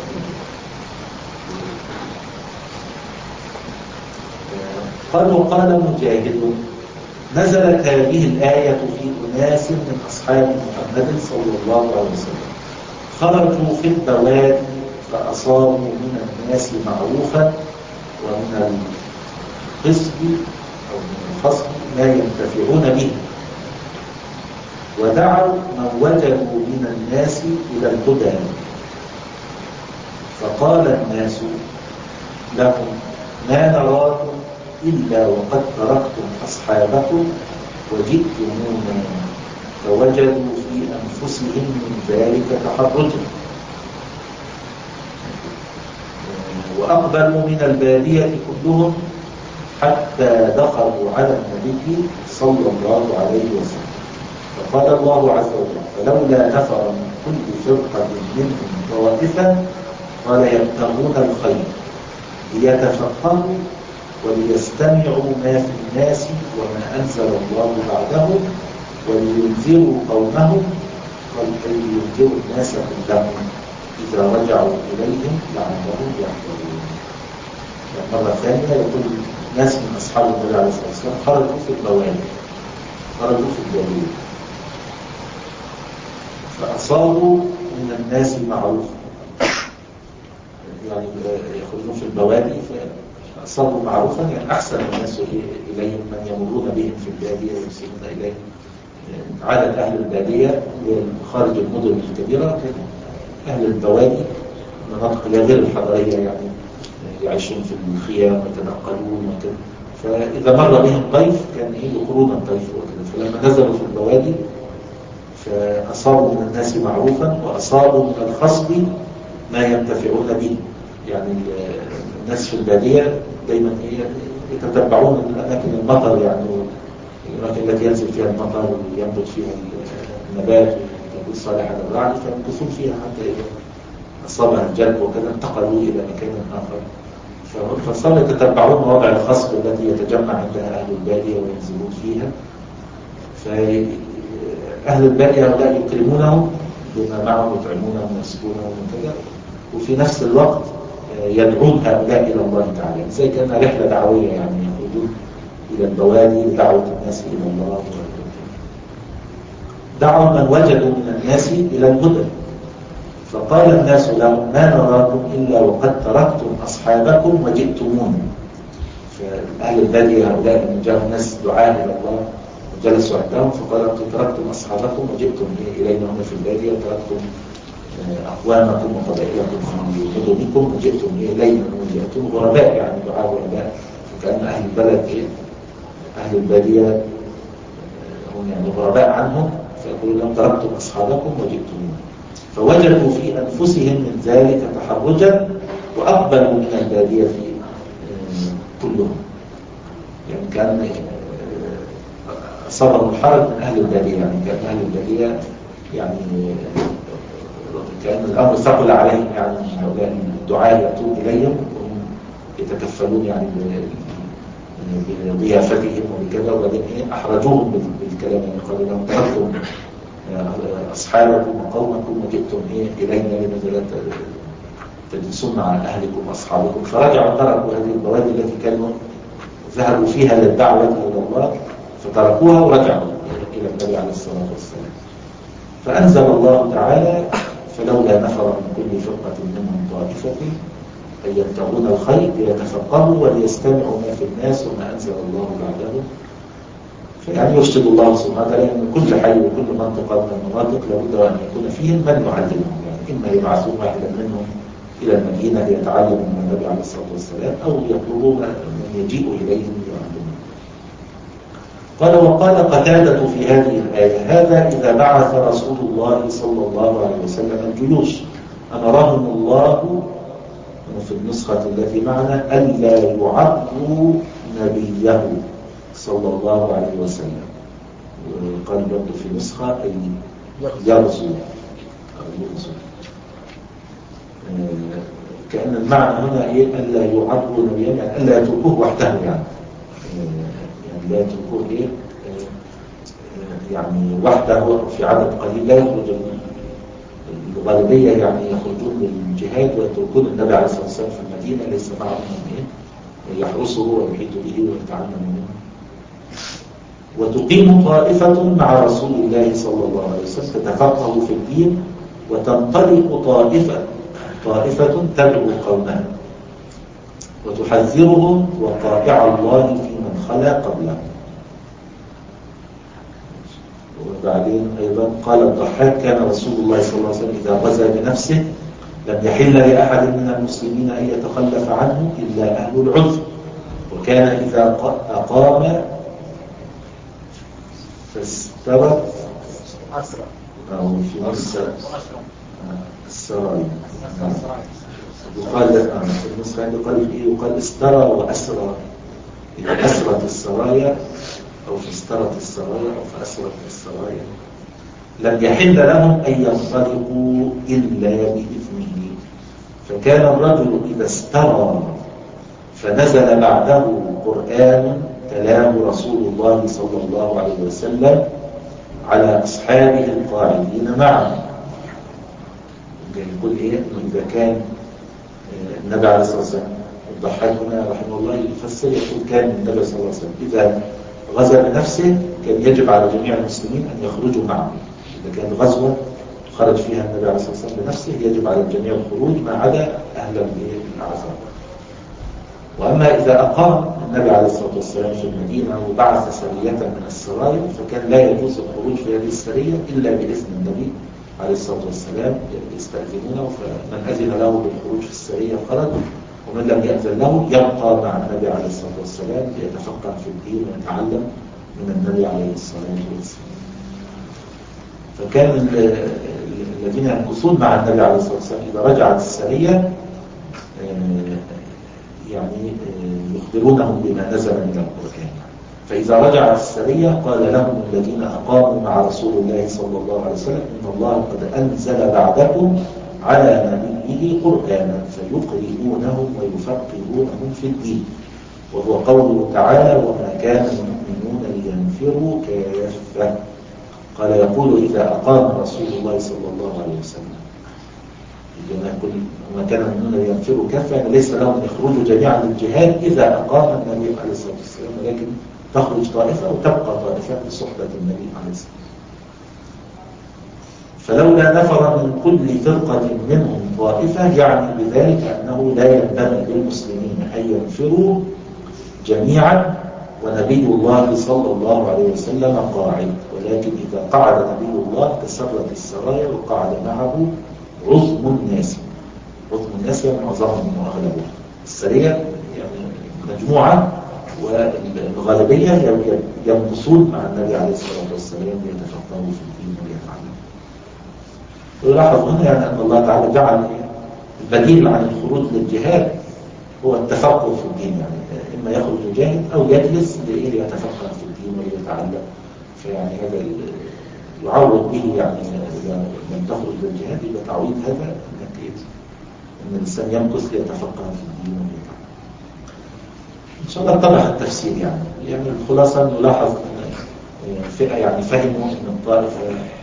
قال وقال مجاهد نزلت هذه الآية في أناس من أصحاب محمد صلى الله عليه وسلم خرجوا في البوادي فأصابوا من الناس معروفا ومن القسم أو من الخصم ما ينتفعون به، ودعوا من وجدوا من الناس إلى الهدى، فقال الناس لهم ما نراكم إلا وقد تركتم أصحابكم وجئتمونا، فوجدوا في أنفسهم من ذلك تحرجا، وأقبلوا من البادية كلهم حتى دخلوا على النبي صلى الله عليه وسلم. فقال الله عز وجل فلولا نفر من كل فرقة منهم طائفة قال يبتغون الخير ليتفقهوا وليستمعوا ما في الناس وما أنزل الله بعدهم ولينذروا قومهم ولينذروا الناس كلهم إذا رجعوا إليهم لعلهم يحذرون. مرة ثانية يقول ناس من أصحاب النبي عليه الصلاة والسلام خرجوا في البوادي خرجوا في الجليل فأصابوا من الناس معروفا، يعني يخرجون في البوادي فأصابوا معروفا يعني أحسن الناس إليهم من يمرون بهم في البادية ويرسلون إليهم. عادة أهل البادية خارج المدن الكبيرة أهل البوادي مناطق غير الحضرية يعني يعيشون في الخيام ويتنقلون وكذا، فإذا مر بهم ضيف كان يقرون الضيف وكذا، فلما نزلوا في البوادي فأصابوا من الناس معروفا وأصابوا من الخصب ما ينتفعون به. يعني الناس في البادية دايما يتتبعون الأماكن المطر، يعني الأماكن التي ينزل فيها المطر وينبت فيها النبات وتكون صالحة للرعي فينقصون فيها حتى إذا أصابها الجلب وكذا انتقلوا إلى مكان آخر، فصاروا يتتبعون مواضع الخصب التي يتجمع عندها أهل البادية وينزلون فيها. فأهل البادية هؤلاء يكرمونهم بما معهم يطعمونهم ويسكونهم وكذا، وفي نفس الوقت يدعون هؤلاء إلى الله تعالى، زي كأنها رحلة دعوية يعني، يخرجون إلى البوادي لدعوة الناس إلى الله. دعوا من وجدوا من الناس إلى الهدى، فقال الناس لهم ما نراكم إلا وقد تركتم أصحابكم وجئتمون. فأهل البادية هؤلاء من جاءوا الناس دعاء إلى الله وجلسوا عندهم، فقال أنتم تركتم أصحابكم وجئتم إلينا هنا في البادية، وتركتم أقوامكم وقبائلكم في مدنكم وجئتم إلينا وجئتم غرباء، يعني دعاء غرباء، فكأن أهل البلد إيه؟ أهل البادية هم يعني غرباء عنهم، فيقولون لهم تركتم أصحابكم وجئتمون. فوجدوا في أنفسهم من ذلك تحرجا، وأقبلوا من البادية كلهم، يعني كان أصابهم الحرج من أهل البادية، يعني كان أهل البادية يعني كان الأمر ثقل عليهم، يعني هؤلاء الدعاء يأتون إليهم وهم يتكفلون يعني بضيافتهم وبكذا، وبعدين أحرجوهم بالكلام، يعني قالوا لهم تركتم أصحابكم وقومكم وجئتم إلينا لماذا تجلسون مع أهلكم وأصحابكم. فرجعوا تركوا هذه البوادي التي كانوا ذهبوا فيها للدعوة إلى الله، فتركوها ورجعوا إلى النبي عليه الصلاة والسلام. فأنزل الله تعالى فلولا نفر من كل فرقة منهم طائفة أن يبتغون الخير ليتفقهوا وليستمعوا ما في الناس وما أنزل الله بعدهم. فيعني يرشد الله سبحانه وتعالى أن كل حي وكل منطقة من المناطق لابد أن يكون فيهم من يعلمهم، يعني إما يبعثون واحدا منهم إلى المدينة ليتعلم من النبي عليه الصلاة والسلام، أو يطلبوا من يجيء إليهم ليعلمهم. قال وقال قتادة في هذه الآية هذا إذا بعث رسول الله صلى الله عليه وسلم الجيوش أمرهم الله في النسخة التي معنا ألا يعروا نبيه صلى الله عليه وسلم. قال برضو في نسخة أي يرزو كأن المعنى هنا إيه ألا يعروا نبيه، يعني ألا يتركوه وحده، يعني يعني لا يتركوه إيه يعني وحده في عدد قليل، لا يخرج الغالبية يعني يخرجون للجهاد ويتركون النبي عليه الصلاة والسلام في المدينة ليس معهم من يحرسه ويحيط به ويتعلم منه. وتقيم طائفة مع رسول الله صلى الله عليه وسلم تتفقه في الدين، وتنطلق طائفة طائفة تدعو قومها وتحذرهم وقائع الله في من خلا قبله. وبعدين أيضا قال الضحاك كان رسول الله صلى الله عليه وسلم إذا غزا بنفسه لم يحل لأحد من المسلمين أن يتخلف عنه إلا أهل العذر، وكان إذا أقام فاسترت أسرى أو في السرايا السرايا يقال في النسخة يقال إيه يقال استرى وأسرى، إذا أسرت السرايا أو فاسترت السرايا أو فأسرت السرايا لم يحل لهم أن ينطلقوا إلا بإذنه. فكان الرجل إذا استرى فنزل بعده قرآن تلاه رسول الله صلى الله عليه وسلم على أصحابه القاعدين معه. يقول إيه إنه إذا كان النبي عليه الصلاة والسلام الضحاك هنا رحمه الله يفسر يقول كان النبي صلى الله عليه وسلم إذا غزا بنفسه كان يجب على جميع المسلمين أن يخرجوا معه. إذا كانت غزوة خرج فيها النبي عليه الصلاة والسلام بنفسه يجب على الجميع الخروج ما عدا أهل الأعذار. وأما إذا أقام النبي عليه الصلاة والسلام في المدينة وبعث سرية من السرايا فكان لا يجوز الخروج في هذه السرية إلا بإذن النبي عليه الصلاة والسلام، يستأذنونه، فمن أذن له بالخروج في السرية خرج، ومن لم يأذن له يبقى مع النبي عليه الصلاة والسلام ليتفقه في الدين ويتعلم من النبي عليه الصلاة والسلام. فكان الذين يمكثون مع النبي عليه الصلاة والسلام إذا رجعت السرية يعني يخبرونهم بما نزل من القرآن. فإذا رجعت السرية قال لهم الذين أقاموا مع رسول الله صلى الله عليه وسلم إن الله قد أنزل بعدكم على نبيه قرآنا فيقرئونهم ويفقهونهم في الدين، وهو قوله تعالى وما كان المؤمنون لينفروا كافة. قال يقول إذا أقام رسول الله صلى الله عليه وسلم وما كان المؤمنون ينفروا كافة يعني ليس لهم يخرجوا جميعا للجهاد إذا أقام النبي عليه الصلاة والسلام، ولكن تخرج طائفة وتبقى طائفة بصحبة النبي عليه الصلاة والسلام. فلولا نفر من كل فرقة منهم طائفة يعني بذلك أنه لا ينبغي للمسلمين أن ينفروا جميعا ونبي الله صلى الله عليه وسلم قاعد، ولكن إذا قعد نبي الله تسرت السرايا وقعد معه عظم الناس. عظم الناس يعني معظمهم وأغلبهم. السرية يعني مجموعة، والغالبية يمكثون مع النبي عليه الصلاة والسلام ليتفقهوا في الدين ويتعلموا. ويلاحظ هنا يعني أن الله تعالى جعل البديل عن الخروج للجهاد هو التفقه في الدين، يعني إما يخرج يجاهد أو يجلس ليتفقه في الدين ويتعلم. فيعني هذا يعوض به، يعني إذا لم تخرج للجهاد يبقى تعويض هذا أنك أن الإنسان يمكث ليتفقه في الدين ويتعلم. إن شاء الله اتضح التفسير. يعني يعني الخلاصة نلاحظ أن فئة يعني فهموا أن الطائفة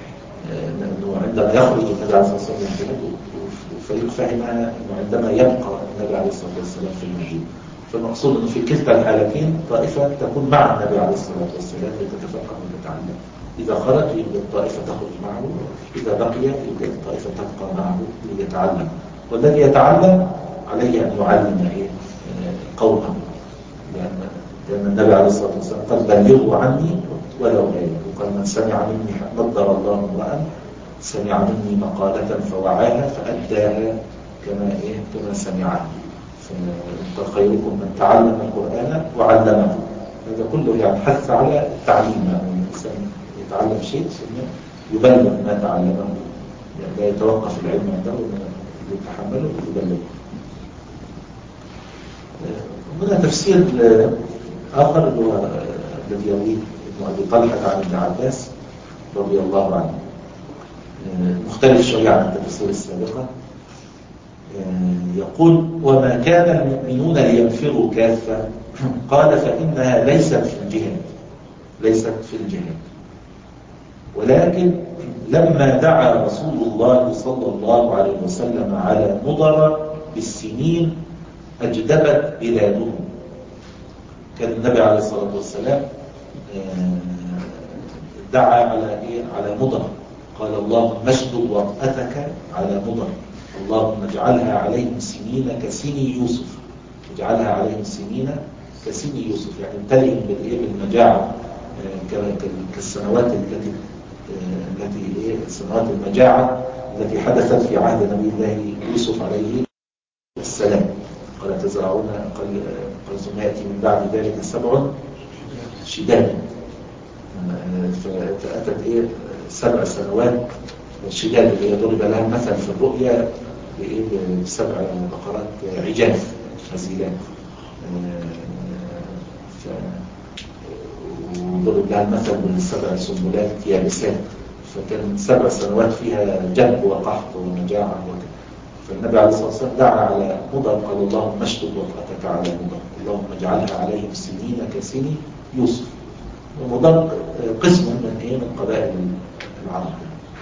أنه عندما يخرج النبي عليه الصلاة والسلام للجهاد، وفريق فهمها أنه عندما يبقى النبي عليه الصلاة والسلام في المدينة. فالمقصود أنه في كلتا الحالتين طائفة تكون مع النبي عليه الصلاة والسلام لتتفقه وتتعلم. إذا خرج يبقى الطائفة تخرج معه، إذا بقي يبقى الطائفة تبقى معه ليتعلم. والذي يتعلم عليه أن يعلم إيه قومه، لأن لأن النبي عليه الصلاة والسلام قال بلغوا عني ولو آية، وقال من سمع مني نضر الله امرأ سمع مني مقالة فوعاها فأداها كما إيه كما سمعها. فخيركم من تعلم القرآن وعلمه. هذا كله يعني حث على التعليم، يعني الإنسان يتعلم شيء ثم يبلغ ما تعلمه، يعني لا يتوقف العلم عنده يتحمله ويبلغه. هنا تفسير آخر اللي هو الذي يرويه ابن أبي طلحة عن ابن عباس رضي الله عنه، مختلف شوية عن التفسير السابقة. يقول وما كان المؤمنون لينفروا كافة، قال فإنها ليست في الجهاد ليست في الجهاد ولكن لما دعا رسول الله صلى الله عليه وسلم على مضر بالسنين أجدبت بلادهم. كان النبي عليه الصلاة والسلام دعا على إيه؟ على مضر، قال اللهم اشدد وطأتك على مضر، اللهم اجعلها عليهم سنين كسني يوسف، اجعلها عليهم سنين كسني يوسف، يعني امتلئهم بالايه بالمجاعة كالسنوات التي التي ايه سنوات المجاعة التي حدثت في عهد نبي الله يوسف عليه السلام. قال تزرعون قال قال ثم يأتي من بعد ذلك سبع شداد، فأتت ايه سبع سنوات شداد اللي ضرب لها مثل في الرؤيا بسبع بقرات عجاف هزيلات، وضرب لها المثل بالسبع سنبلات يابسات، فكان سبع سنوات فيها جنب وقحط ومجاعة وكذا. فالنبي عليه الصلاة والسلام دعا على مضر، قال اللهم اشدد وطأتك على مضر، اللهم اجعلها عليهم سنين كسني يوسف. ومضر قسم من ايه من قبائل العرب.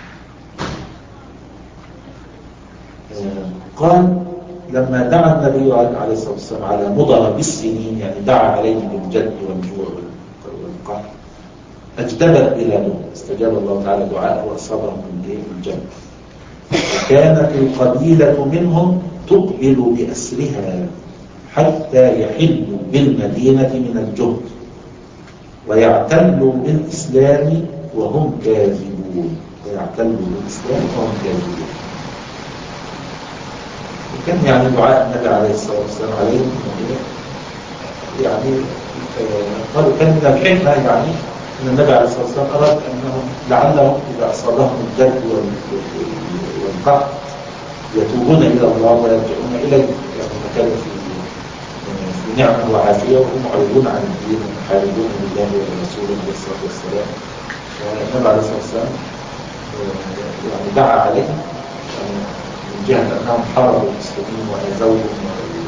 قال لما دعا النبي عليه الصلاة والسلام على مضر بالسنين، يعني دعا عليهم بالجد والجوع والقحط، أجدبت بلادهم، استجاب الله تعالى دعاءه وأصابهم بالجد. وكانت القبيلة منهم تقبل بأسرها حتى يحلوا بالمدينة من الجهد ويعتلوا بالإسلام وهم كاذبون ويعتلوا بالإسلام وهم كاذبون. وكان يعني دعاء النبي عليه الصلاة والسلام عليهم يعني قالوا كان من الحكمة يعني أن النبي عليه الصلاة والسلام أراد أنهم لعلهم إذا أصابهم الجد والقحط يتوبون إلى الله ويرجعون إليه، يعني فكانوا في في نعمة وعافية وهم معرضون عن الدين ومحاربون لله ولرسوله عليه الصلاة والسلام. فالنبي عليه الصلاة والسلام يعني دعا عليهم من جهة أنهم حاربوا المسلمين وأذوهم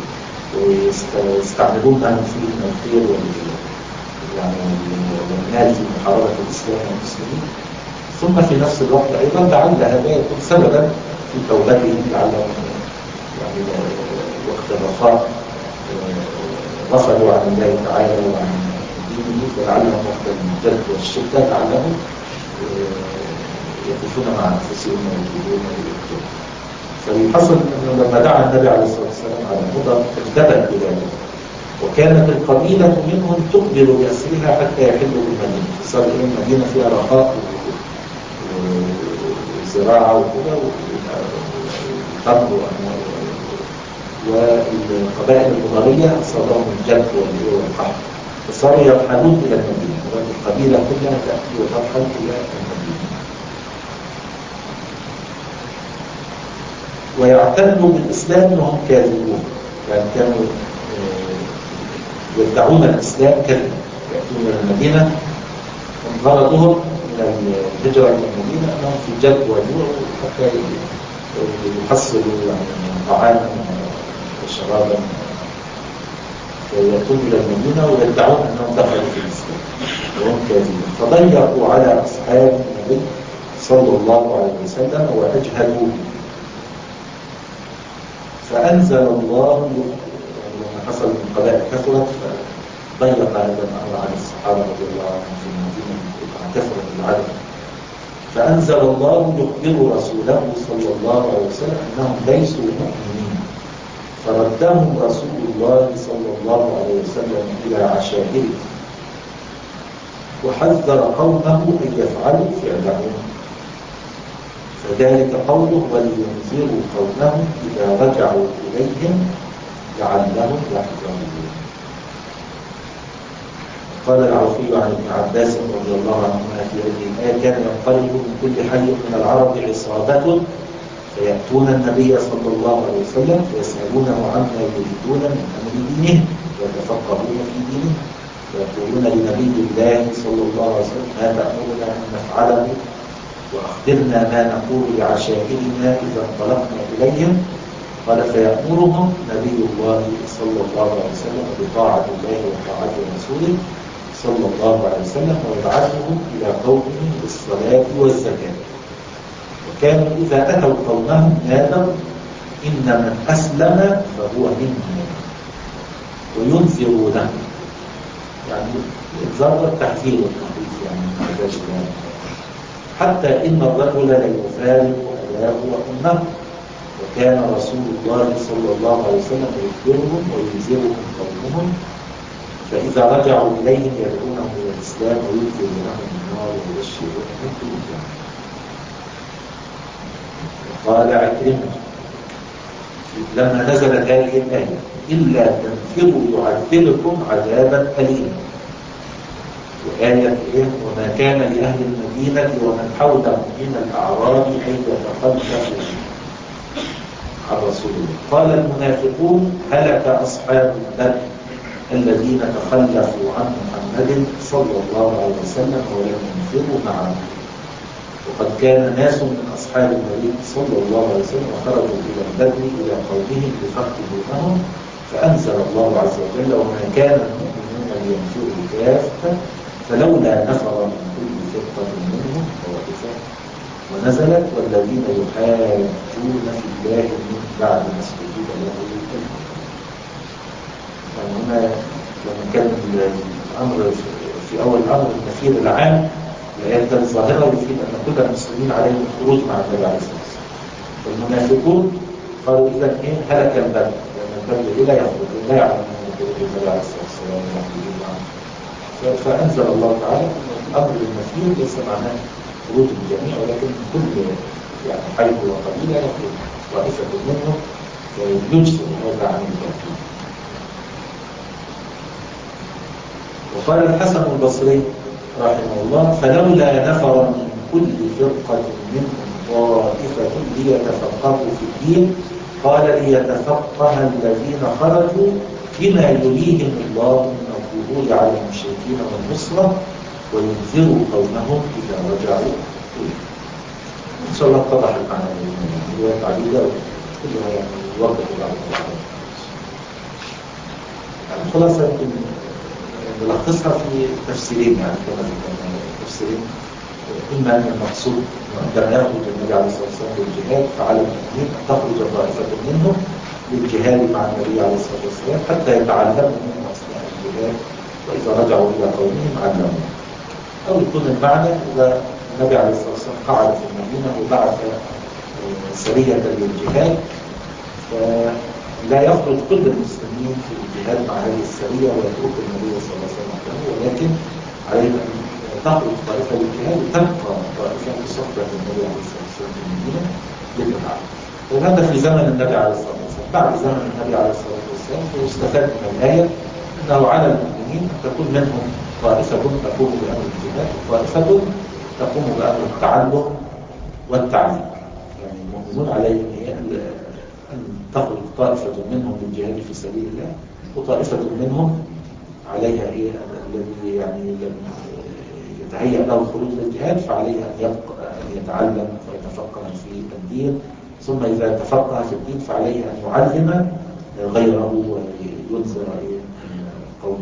ويستعملونهم فيه من الخير وال يعني والمال في محاربة الإسلام والمسلمين. ثم في نفس الوقت أيضا لعل هذا يكون سببا في توبتهم، لعلهم يعني وقت الرخاء غفلوا عن الله تعالى وعن دينه، فلعلهم وقت الجد والشدة لعلهم يقفون مع أنفسهم ويجدون ويجدون. فالحصل أنه لما دعا النبي عليه الصلاة والسلام على مضر اجتبت بذلك، وكانت القبيلة منهم تقبل بأسرها حتى يحلوا بالمدينة. صار المدينة فيها رخاء وزراعة وكذا وتمر والقبائل المضرية أصابهم الجد والقحط، فصاروا يرحلون إلى المدينة، والقبيلة كلها تأتي وترحل إلى المدينة. ويعتنوا بالإسلام وهم كاذبون، يعني كانوا يدعون الإسلام كذبا، يأتون إلى المدينة غرضهم من الهجرة إلى المدينة أنهم في جد وجوع حتى يحصلوا يعني طعاما وشرابا، فيأتون إلى المدينة ويدعون أنهم دخلوا في الإسلام وهم كاذبون، فضيقوا على أصحاب النبي صلى الله عليه وسلم وأجهدوه. فأنزل الله لما حصل من قبائل كثرت فضيق هذا الأمر على الصحابة رضي الله عنهم في المدينة عن كثرة العدد، فأنزل الله يخبر رسوله صلى الله عليه وسلم أنهم ليسوا مؤمنين، فردهم رسول الله صلى الله عليه وسلم إلى عشائره وحذر قومه أن يفعلوا فعلهم، فذلك قوله ولينذروا قومهم إذا رجعوا إليهم لعلهم يحذرون. قال العوفي عن ابن عباس رضي الله عنهما في هذه الآية كان ينقلب من كل حي من العرب عصابة فيأتون النبي صلى الله عليه وسلم فيسألونه عما يريدون من أمر دينهم ويتفقهون في دينهم، فيقولون لنبي الله صلى الله عليه وسلم ما تأمرنا أن نفعله وأخبرنا ما نقول لعشائرنا إذا انطلقنا إليهم. قال فيأمرهم نبي الله صلى الله عليه وسلم بطاعة الله وطاعة رسوله صلى الله عليه وسلم ويبعثهم إلى قومهم بالصلاة والزكاة. وكانوا إذا أتوا قومهم نادوا إن من أسلم فهو منهم وينذرونه، يعني الإنذار والتحذير والتخويف يعني محتاج ذلك، حتى إن الرجل ليفارق أباه وأمه. وكان رسول الله صلى الله عليه وسلم يخبرهم وينذرهم قومهم، فإذا رجعوا إليهم يدعونهم إلى الإسلام ويذكرونهم النار ويبشرونهم بالجنة. قال عكرمة لما نزلت هذه الآية إلا تنفروا يعذبكم عذابا أليما، وآية إيه وما كان لأهل المدينة ومن حولهم من الأعراب أن يتخلفوا عن رسول الله. قال المنافقون هلك أصحاب البدر الذين تخلفوا عن محمد صلى الله عليه وسلم ولم ينفروا معه. وقد كان ناس من أصحاب النبي صلى الله عليه وسلم خرجوا إلى البدر إلى قومهم ليقتلونهم، فأنزل الله عز وجل وما كان المؤمنون لينفروا كافة فلولا نفر من كل فرقة منهم طائفة، ونزلت والذين يحاجون في الله من بعد ما استجيب له الأمر. يعني هنا لما كان الأمر في أول الأمر النفير العام الآيات الظاهرة يفيد أن كل المسلمين عليهم الخروج مع النبي عليه الصلاة والسلام. فالمنافقون قالوا إذا إيه هلك البدر، لأن البدر إيه لا يخرج لا يعلم أن خروج النبي عليه الصلاة والسلام يخرجون معه. فأنزل الله تعالى الأمر النفير ليس معناه خروج الجميع، ولكن كل يعني حي وقبيلة يخرج طائفة منهم يجزء هذا عن الباقي. وقال الحسن البصري رحمه الله فلولا نفر من كل فرقة منهم طائفة ليتفقهوا في الدين قال ليتفقه الذين خرجوا بما يليهم الله من الظهور على المشركين والنصرة وينذروا قومهم إذا رجعوا إليه. إن شاء الله اتضح المعنى روايات عديدة كلها يعني يوضح بعض الأحوال. يعني خلاصة يمكن نلخصها في تفسيرين، يعني كما في التفسيرين إما أن المقصود عندما يخرج النبي عليه الصلاة والسلام للجهاد فعلى المؤمنين أن تخرج طائفة منهم للجهاد مع النبي عليه الصلاة والسلام حتى يتعلموا منه أثناء الجهاد، وإذا رجعوا إلى قومهم علموا. أو يكون المعنى إذا النبي عليه الصلاة والسلام قعد في المدينة وبعث سرية للجهاد، فلا يخرج كل المسلمين في الجهاد مع هذه السرية ويترك النبي صلى الله عليه وسلم، ولكن عليه أن تخرج طائفة للجهاد وتبقى طائفة في صحبة النبي عليه الصلاة والسلام في المدينة للدفاع. وهذا في زمن النبي عليه الصلاة والسلام. بعد زمن النبي عليه الصلاة والسلام يستفاد من الآية أنه على المؤمنين أن تكون منهم طائفة تقوم بأمر الجهاد وطائفة تقوم بأمر التعلم والتعليم. يعني المؤمنون عليهم أن تخرج طائفة منهم للجهاد في سبيل الله، وطائفة منهم عليها إيه الذي يعني لم يتهيأ له الخروج للجهاد فعليه أن يبقى أن يتعلم ويتفقه في الدين، ثم إذا تفقه في الدين فعليه أن يعلم غيره وينذر قومه.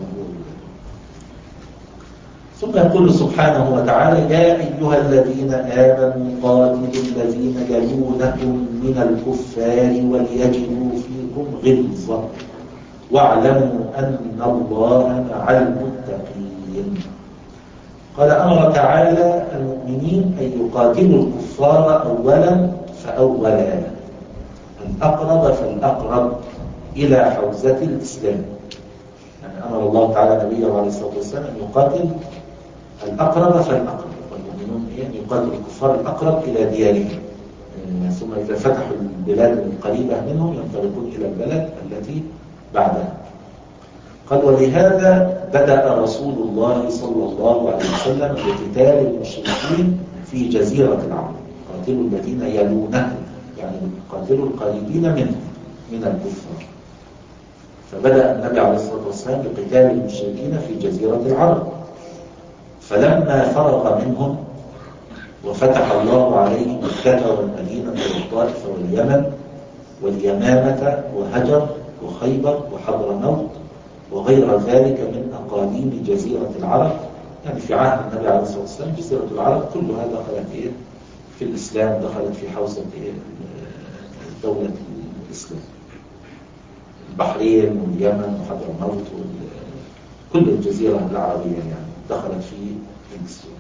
ثم يقول سبحانه وتعالى: يا أيها الذين آمنوا قاتلوا الذين يلونكم من الكفار وليجدوا فيكم غلظة واعلموا أن الله مع المتقين. قال أمر تعالى المؤمنين أن يقاتلوا الكفار أولا فأولا، الأقرب فالأقرب إلى حوزة الإسلام. يعني أمر الله تعالى نبيه عليه الصلاة والسلام أن يقاتل الأقرب فالأقرب، والمؤمنون أن يقاتلوا الكفار الأقرب إلى ديارهم، ثم إذا فتحوا البلاد القريبة منهم ينطلقون إلى البلد التي بعدها. قال: ولهذا بدأ رسول الله صلى الله عليه وسلم بقتال المشركين في جزيرة العرب. قاتلوا الذين يلونهم، يعني قاتلوا القريبين منهم من الكفار. فبدأ النبي عليه الصلاة والسلام بقتال المشركين في جزيرة العرب، فلما فرغ منهم وفتح الله عليه مكة والمدينة والطائف واليمن واليمامة وهجر وخيبر وحضرموت وغير ذلك من أقاليم جزيرة العرب، يعني في عهد النبي عليه الصلاة والسلام جزيرة العرب كلها دخلت إيه في الإسلام، دخلت في حوزة إيه دولة الإسلام. البحرين واليمن وحضرموت كل الجزيرة العربية يعني دخلت في الإسلام.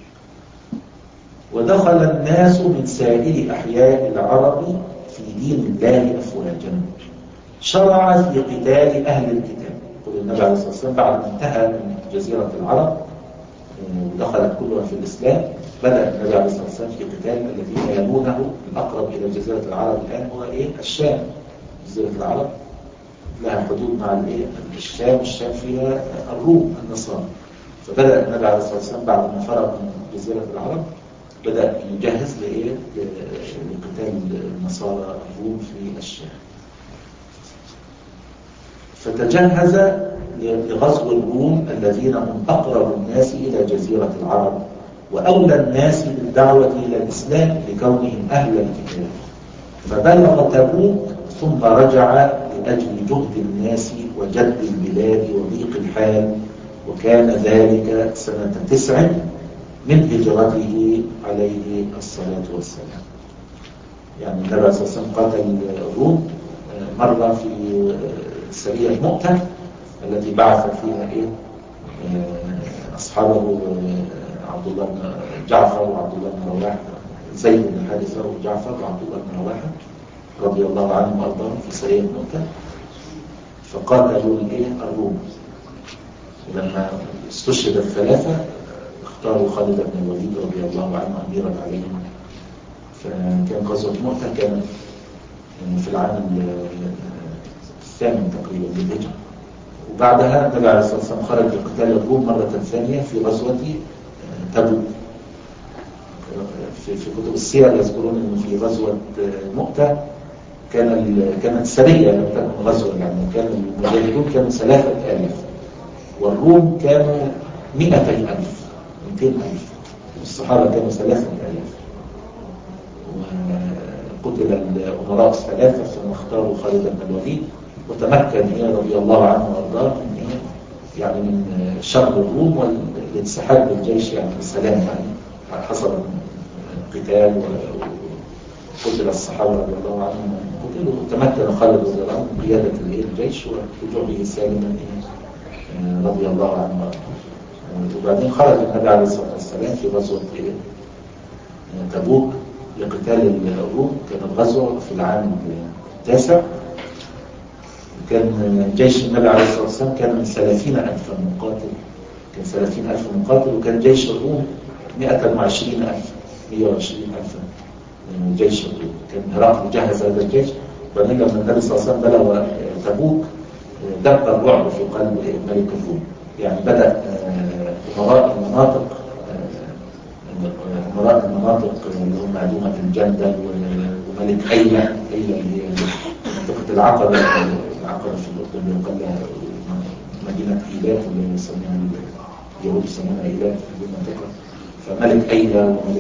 ودخل الناس من سائر أحياء العرب في دين الله أفواجا. شرع في قتال أهل الكتاب. يقول النبي عليه الصلاة والسلام بعد ما انتهى من جزيرة العرب ودخلت كلها في الإسلام، بدأ النبي عليه الصلاة والسلام في قتال الذين يلونه. الأقرب إلى جزيرة العرب الآن هو إيه؟ الشام. جزيرة العرب لها حدود مع الإيه؟ الشام. الشام فيها الروم النصارى. فبدأ النبي عليه الصلاة والسلام بعد ما فرغ من جزيرة العرب بدأ يجهز لإيه؟ لقتال النصارى الروم في الشام. فتجهز لغزو الروم الذين هم أقرب الناس إلى جزيرة العرب وأولى الناس بالدعوة إلى الإسلام لكونهم أهل الكتاب. فبلغ تبوك ثم رجع لأجل جهد الناس وجد البلاد وضيق الحال، وكان ذلك سنة تسع من هجرته عليه الصلاة والسلام. يعني النبي صلى الله عليه وسلم قاتل الروم مرة في سرية مؤتة التي بعث فيها إيه؟ أصحابه عبد الله بن جعفر وعبد الله بن رواحة، زيد بن حارثة وجعفر وعبد الله بن رواحة رضي الله عنهم وأرضاهم في سرية مؤتة. فقاتلوا الإيه؟ الروم. ولما استشهد الثلاثة اختاروا خالد بن الوليد رضي الله عنه أميرا عليهم. فكان غزوة مؤتة كانت في العام الثامن تقريبا للهجرة. وبعدها النبي عليه الصلاة والسلام خرج لقتال الروم مرة ثانية في غزوة تبوك. في في كتب السير يذكرون أنه في غزوة مؤتة كان كانت سرية لم تكن غزوة، يعني كان المجاهدون كانوا ثلاثة آلاف والروم كانوا مئتي ألف مئتين ألف، والصحابة كانوا ثلاثة آلاف. وقتل الأمراء الثلاثة ثم اختاروا خالد بن الوليد، وتمكن هي رضي الله عنه وارضاه من يعني من شر الروم والانسحاب بالجيش يعني بالسلام يعني حصل قتال وقتل الصحابة رضي الله عنهم قتلوا. تمكن خالد رضي الله عنه من قيادة الجيش والرجوع به سالما رضي الله عنه. وبعدين خرج النبي عليه الصلاة والسلام في غزوة تبوك لقتال الروم. كانت غزوة في العام التاسع. كان جيش النبي عليه الصلاة والسلام كان من ثلاثين ألف مقاتل، كان ثلاثين ألف مقاتل، وكان جيش الروم مئة وعشرين ألف، مئة وعشرين ألف جيش الروم. كان هرقل جهز هذا الجيش. وبعدين لما النبي صلى الله عليه وسلم بلغ تبوك دق الرعب في قلب ملك الروم. يعني بدأ أمراء المناطق أمراء المناطق اللي هم دومة الجندل وملك أيلة، أيلة اللي هي منطقة العقبة، العقبة في الأردن اللي يقال لها مدينة إيلات اللي يسمونها اليهود يسمونها إيلات في المنطقة. فملك أيلة وملك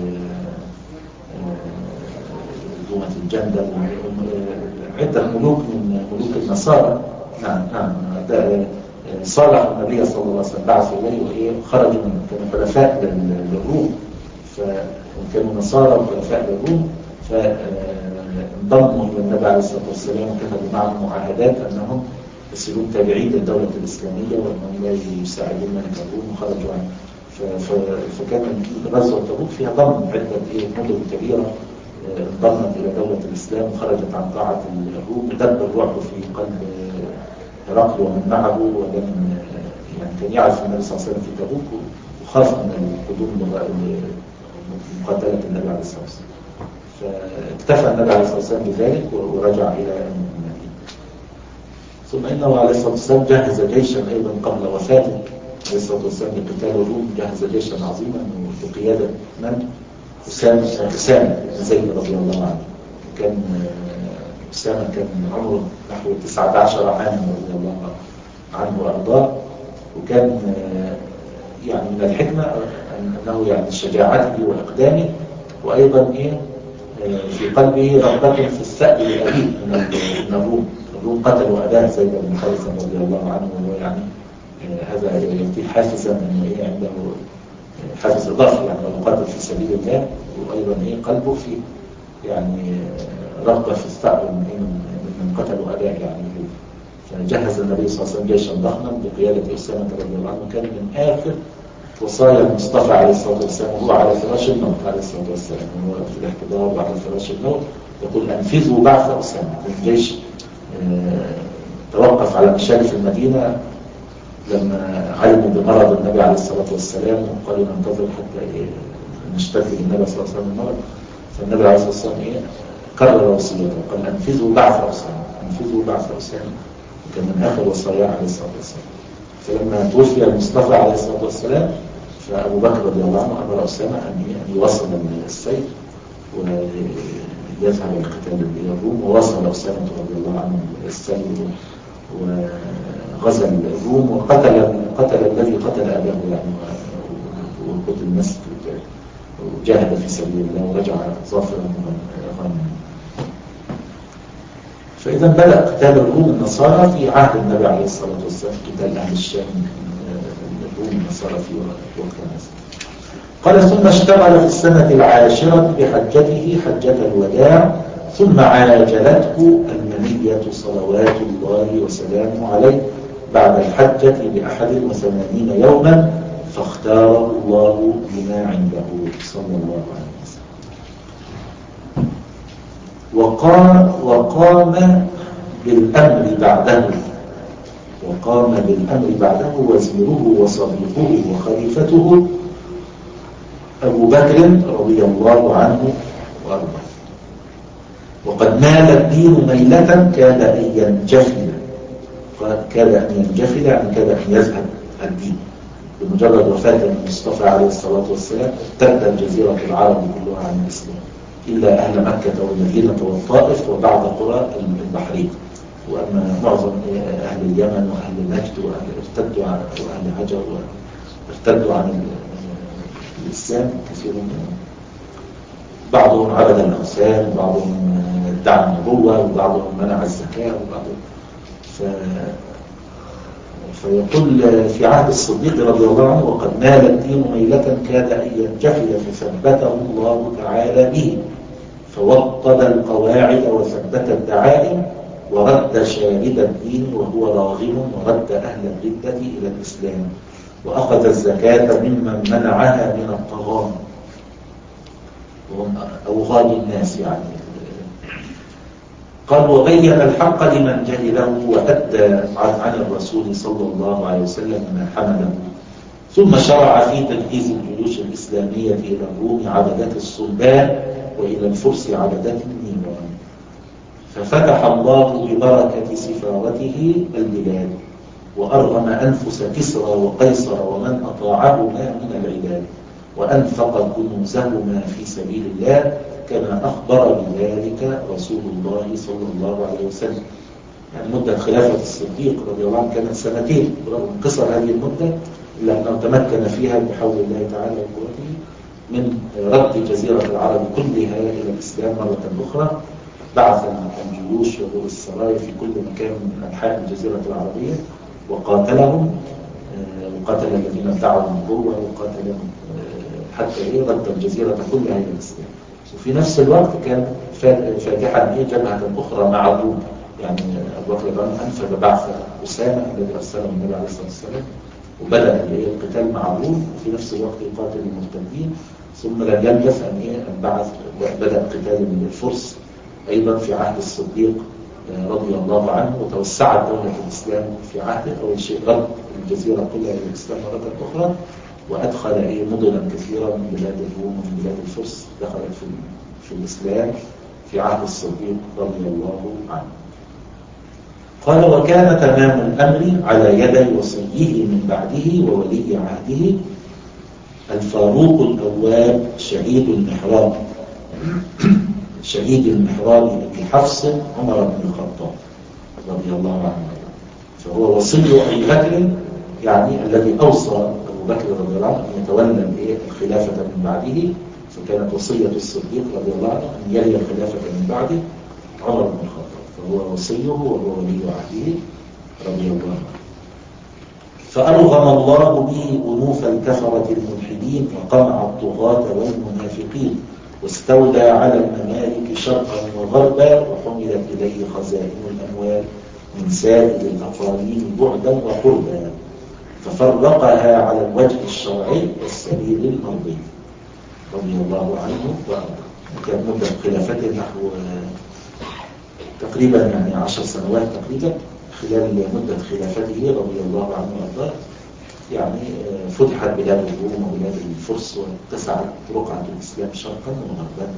دومة الجندل عدة ملوك من ملوك النصارى. نعم نعم صالح النبي صلى الله عليه وسلم بعث إليه وإيه خرجوا من كانوا خلفاء للروم، فكانوا نصارى وخلفاء للروم، فانضموا إلى النبي عليه الصلاة والسلام وكتبوا معهم معاهدات أنهم يصيرون تابعين للدولة الإسلامية وأنهم لا يساعدون ملك الروم وخرجوا عنه. فكان غزوة تبوك فيها ضم عدة إيه مدن كبيرة انضمت إلى دولة الإسلام وخرجت عن طاعة الروم ودب الرعب في قلب هرقل ومن معه. ولم يعني كان يعرف النبي صلى الله عليه وسلم في تبوك وخاف من القدوم لمقاتلة النبي عليه الصلاة والسلام. فاكتفى النبي عليه الصلاة والسلام بذلك ورجع إلى المدينة. ثم إنه عليه الصلاة والسلام جهز جيشا أيضا قبل وفاته عليه الصلاة والسلام لقتال الروم. جهز جيشا عظيما بقيادة من؟ أسامة أسامة بن زيد رضي الله عنه. كان أسامة كان عمره نحو تسعة عشر عاما رضي الله عنه وأرضاه. وكان يعني من الحكمة أنه يعني شجاعته وإقدامه وأيضا إيه في قلبه رغبة في السأل لأبيه من الروم. الروم قتلوا أباه زيد بن حارثة رضي الله عنه، وهو يعني هذا يعطيه حافزا أنه إيه عنده حافز إضافي يعني مقاتل في سبيل الله، وأيضا إيه قلبه في يعني رغبة في الثأر من من قتلوا أباه يعني. فجهز النبي صلى الله عليه وسلم جيشا ضخما بقيادة أسامة رضي الله عنه. كان من آخر وصايا المصطفى عليه الصلاة والسلام وهو على فراش الموت عليه الصلاة والسلام، وهو في الاحتضار وعلى فراش الموت يقول أنفذوا بعث أسامة. الجيش توقف على مشارف المدينة لما علموا بمرض النبي عليه الصلاة والسلام وقالوا ننتظر حتى إيه نشتكي للنبي صلى الله عليه وسلم المرض. فالنبي عليه الصلاة والسلام إيه كرر وصيته قال أنفذوا بعث أسامة، أنفذوا بعث أسامة. وكان من آخر وصاياه عليه الصلاة والسلام. فلما توفي المصطفى عليه الصلاة والسلام فأبو بكر رضي الله عنه أمر أسامة أن يوصل السيف ويذهب القتال بالروم. ووصل أسامة رضي الله عنه السيف وغزا الروم وقتل قتل الذي قتل أباه يعني وقتل الناس وجاهد في سبيل الله ورجع ظافرا غانما. فإذا بدأ قتال الروم النصارى في عهد النبي عليه الصلاة والسلام، قتال أهل الشام الروم النصارى في وقت الناس. قال ثم اشتغل في السنة العاشرة بحجته حجة الوداع، ثم عاجلته المنية صلوات الله وسلامه عليه بعد الحجة بأحد وثمانين يوما، فاختاره الله بما عنده صلى الله عليه وسلم. وقام, وقام بالأمر بعده وقام بالأمر بعده وزيره وصديقه وخليفته أبو بكر رضي الله عنه وأرضاه. وقد مال الدين ميلة كاد أن ينجفل، كاد أن ينجفل يعني كاد أن يذهب الدين. بمجرد وفاة المصطفى عليه الصلاة والسلام ارتدت جزيرة العرب كلها عن الإسلام إلا أهل مكة والمدينة والطائف وبعض قرى البحرين. وأما معظم أهل اليمن وأهل نجد وأهل ارتدوا عن وأهل هجر ارتدوا عن الإسلام كثير منهم. بعضهم عبد الأوثان وبعضهم ادعى النبوة وبعضهم منع الزكاة وبعضهم ف... فيقول في عهد الصديق رضي الله عنه: وقد نال الدين ميلة كاد أن ينجفل فثبته الله تعالى به، فوطد القواعد وثبت الدعائم ورد شارد الدين وهو راغم، ورد أهل الردة إلى الإسلام، وأخذ الزكاة ممن منعها من الطغام وهم أوغاد الناس يعني. قال: وبين الحق لمن جهله وأدى عن الرسول صلى الله عليه وسلم ما حمله. ثم شرع في تجهيز الجيوش الإسلامية إلى الروم عبدة الصلبان وإلى الفرس عبدة النيران، ففتح الله ببركة سفارته البلاد، وأرغم أنفس كسرى وقيصر ومن أطاعهما من العباد، وأنفق كنوزهما في سبيل الله كما أخبر بذلك رسول الله صلى الله عليه وسلم. يعني مدة خلافة الصديق رضي الله عنه كانت سنتين، برغم قصر هذه المدة إلا أنه تمكن فيها بحول الله تعالى وقوته من رد جزيرة العرب كلها إلى الإسلام مرة أخرى. بعث الجيوش وذو السرايا في كل مكان من أنحاء الجزيرة العربية وقاتلهم، وقاتل الذين ادعوا النبوة، وقاتلهم حتى إيه رد الجزيرة كلها إلى الإسلام. وفي نفس الوقت كان فاتحا إيه جبهة أخرى مع الروم. يعني أبو بكر رضي الله عنه أنفذ بعث أسامة الذي أرسله النبي عليه الصلاة والسلام، وبدأ القتال مع الروم، وفي نفس الوقت يقاتل المرتدين. ثم لم يلبث أن إيه أن بعث بدأ قتال الفرس أيضا في عهد الصديق رضي الله عنه، وتوسعت دولة الإسلام في عهده. أول شيء رد الجزيرة كلها إلى الإسلام مرة أخرى، وأدخل إيه مدنا كثيرا من بلاد الروم ومن بلاد الفرس دخلت في في الإسلام في عهد الصديق رضي الله عنه. قال: وكان تمام الأمر على يدي وصيه من بعده وولي عهده الفاروق الأواب شهيد المحراب شهيد المحراب أبي حفص عمر بن الخطاب رضي الله عنه. فهو وصي أبي بكر، يعني الذي أوصى أبو بكر رضي الله عنه أن يتولى الخلافة من بعده، فكانت وصية الصديق رضي الله عنه أن يلي الخلافة من بعده عمر بن الخطاب، فهو وصيه وهو ولي عهده رضي الله عنه. فأرغم الله به أنوف الكفرة الملحدين وقمع الطغاة والمنافقين، واستولى على الممالك شرقا وغربا، وحملت إليه خزائن الأموال من سائر الأقاليم بعدا وقربا، ففرقها على الوجه الشرعي والسبيل المرضي رضي الله عنه وأرضاه. كانت مدة خلافته نحو تقريبا يعني عشر سنوات تقريبا. خلال مدة خلافته رضي الله عنه وأرضاه يعني فتحت بلاد الروم وبلاد الفرس، واتسعت رقعة الإسلام شرقا وغربا.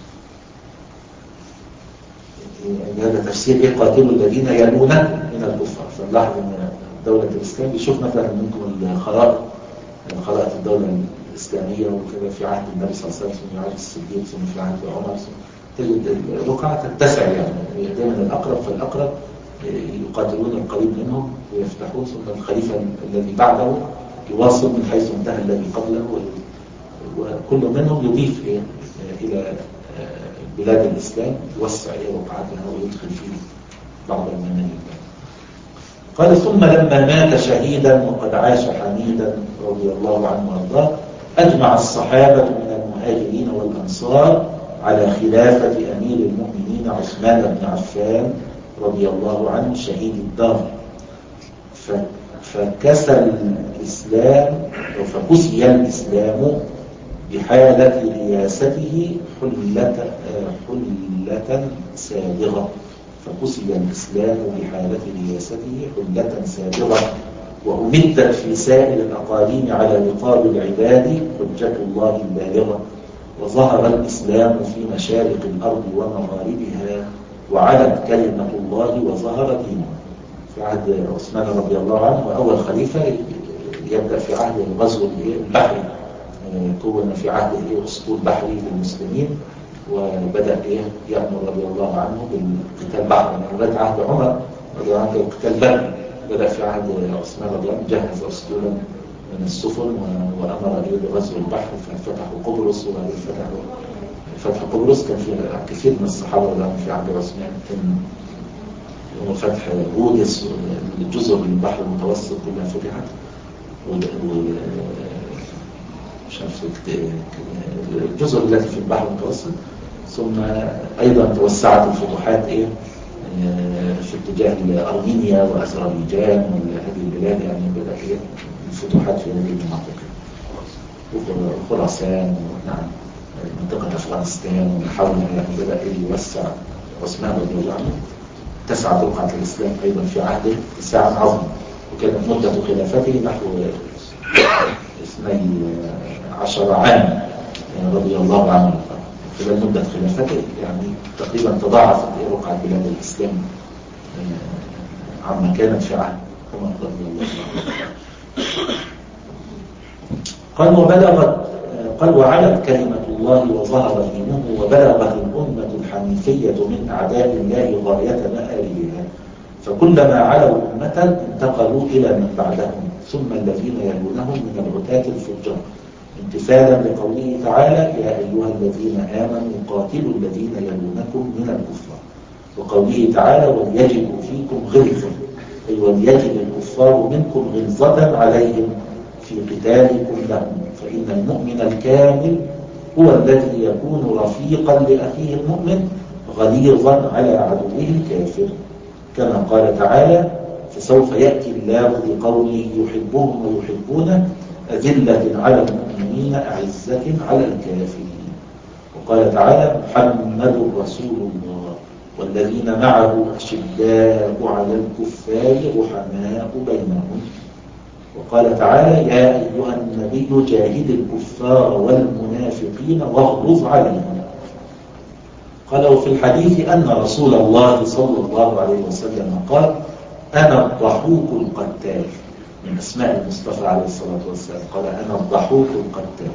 هذا تفسير إيه قاتلوا الذين يلونه من الكفار. فنلاحظ أن دولة الإسلام بيشوف مثلا منكم الخرائط خرائط الدولة الإسلامية وكذا في عهد النبي صلى الله عليه وسلم، في عهد الصديق، ثم في عهد عمر، تجد الرقعة تتسع يعني دائما الأقرب فالأقرب يقاتلون القريب منهم ويفتحون، ثم الخليفة الذي بعده يواصل من حيث انتهى الذي قبله، وكل منهم يضيف إلى بلاد الإسلام يوسع وقعتها ويدخل فيه بعض الممالك. قال: ثم لما مات شهيدا وقد عاش حميدا رضي الله عنه وارضاه، أجمع الصحابة من المهاجرين والأنصار على خلافة أمير المؤمنين عثمان بن عفان رضي الله عنه شهيد الدار، فكسى الإسلام أو فكسي الإسلام بحالة رياسته حلة حلة سابغة فكسي الإسلام بحالة رياسته حلة سابغة، وأمدت في سائر الأقاليم على رقاب العباد حجة الله البالغة، وظهر الإسلام في مشارق الأرض ومغاربها، وعلت كلمة الله وظهر دينه. في عهد عثمان رضي الله عنه، وأول خليفة يبدأ في عهد الغزو البحري، كون في عهد أسطول بحري للمسلمين، وبدأ يأمر رضي الله عنه بالقتال بحري. لغاية عهد عمر رضي الله عنه القتال بري، بدأ في عهد عثمان رضي الله عنه جهز أسطولا من السفن وأمر بغزو البحر، ففتحوا قبرص. وبعدين فتحوا فتح قبرص كان في كثير من الصحابة رضي الله عنهم في عهد عثمان، كان وفتح رودس والجزر من البحر المتوسط كلها فتحت، مش عارف الجزر التي في البحر المتوسط. ثم أيضا توسعت الفتوحات إيه في اتجاه أرمينيا وأذربيجان وهذه البلاد، يعني بدأ إيه الفتوحات في هذه المناطق، وخراسان نعم منطقة أفغانستان وحولها، يعني بدأ إيه يوسع. عثمان رضي الله عنه تسعة رقعة الإسلام أيضا في عهده تسعة عظمى، وكانت مدة خلافته نحو اثني عشر عام رضي الله عنه. خلال مدة خلافته يعني تقريبا تضاعفت رقعة بلاد الإسلام عما كانت في عهد عمر رضي الله عنه. قال وبلغت قال وعلت كلمة الله وظهر دينه وبلغت الأمة الحنيفية من أعداء الله غاية مآلها، فكلما علوا أمة انتقلوا إلى من بعدهم ثم الذين يلونهم من العتاة الفجار، امتثالا لقوله تعالى يا أيها الذين آمنوا قاتلوا الذين يلونكم من الكفار، وقوله تعالى وليجدوا فيكم غلظة، أي وليجد الكفار منكم غلظة عليهم في قتالكم لهم، فإن المؤمن الكامل هو الذي يكون رفيقا لأخيه المؤمن غليظا على عدوه الكافر، كما قال تعالى فسوف يأتي الله بقوله يحبهم ويحبونه أذلة على المؤمنين أعزة على الكافرين. وقال تعالى محمد رسول الله والذين معه أشداء على الكفار رحماء بينهم. وقال تعالى يا أيها النبي جاهد الكفار والمنافقين واغلظ عليهم. قال وفي الحديث أن رسول الله صلى الله عليه وسلم قال أنا الضحوك القتال، من أسماء المصطفى عليه الصلاة والسلام، قال أنا الضحوك القتال،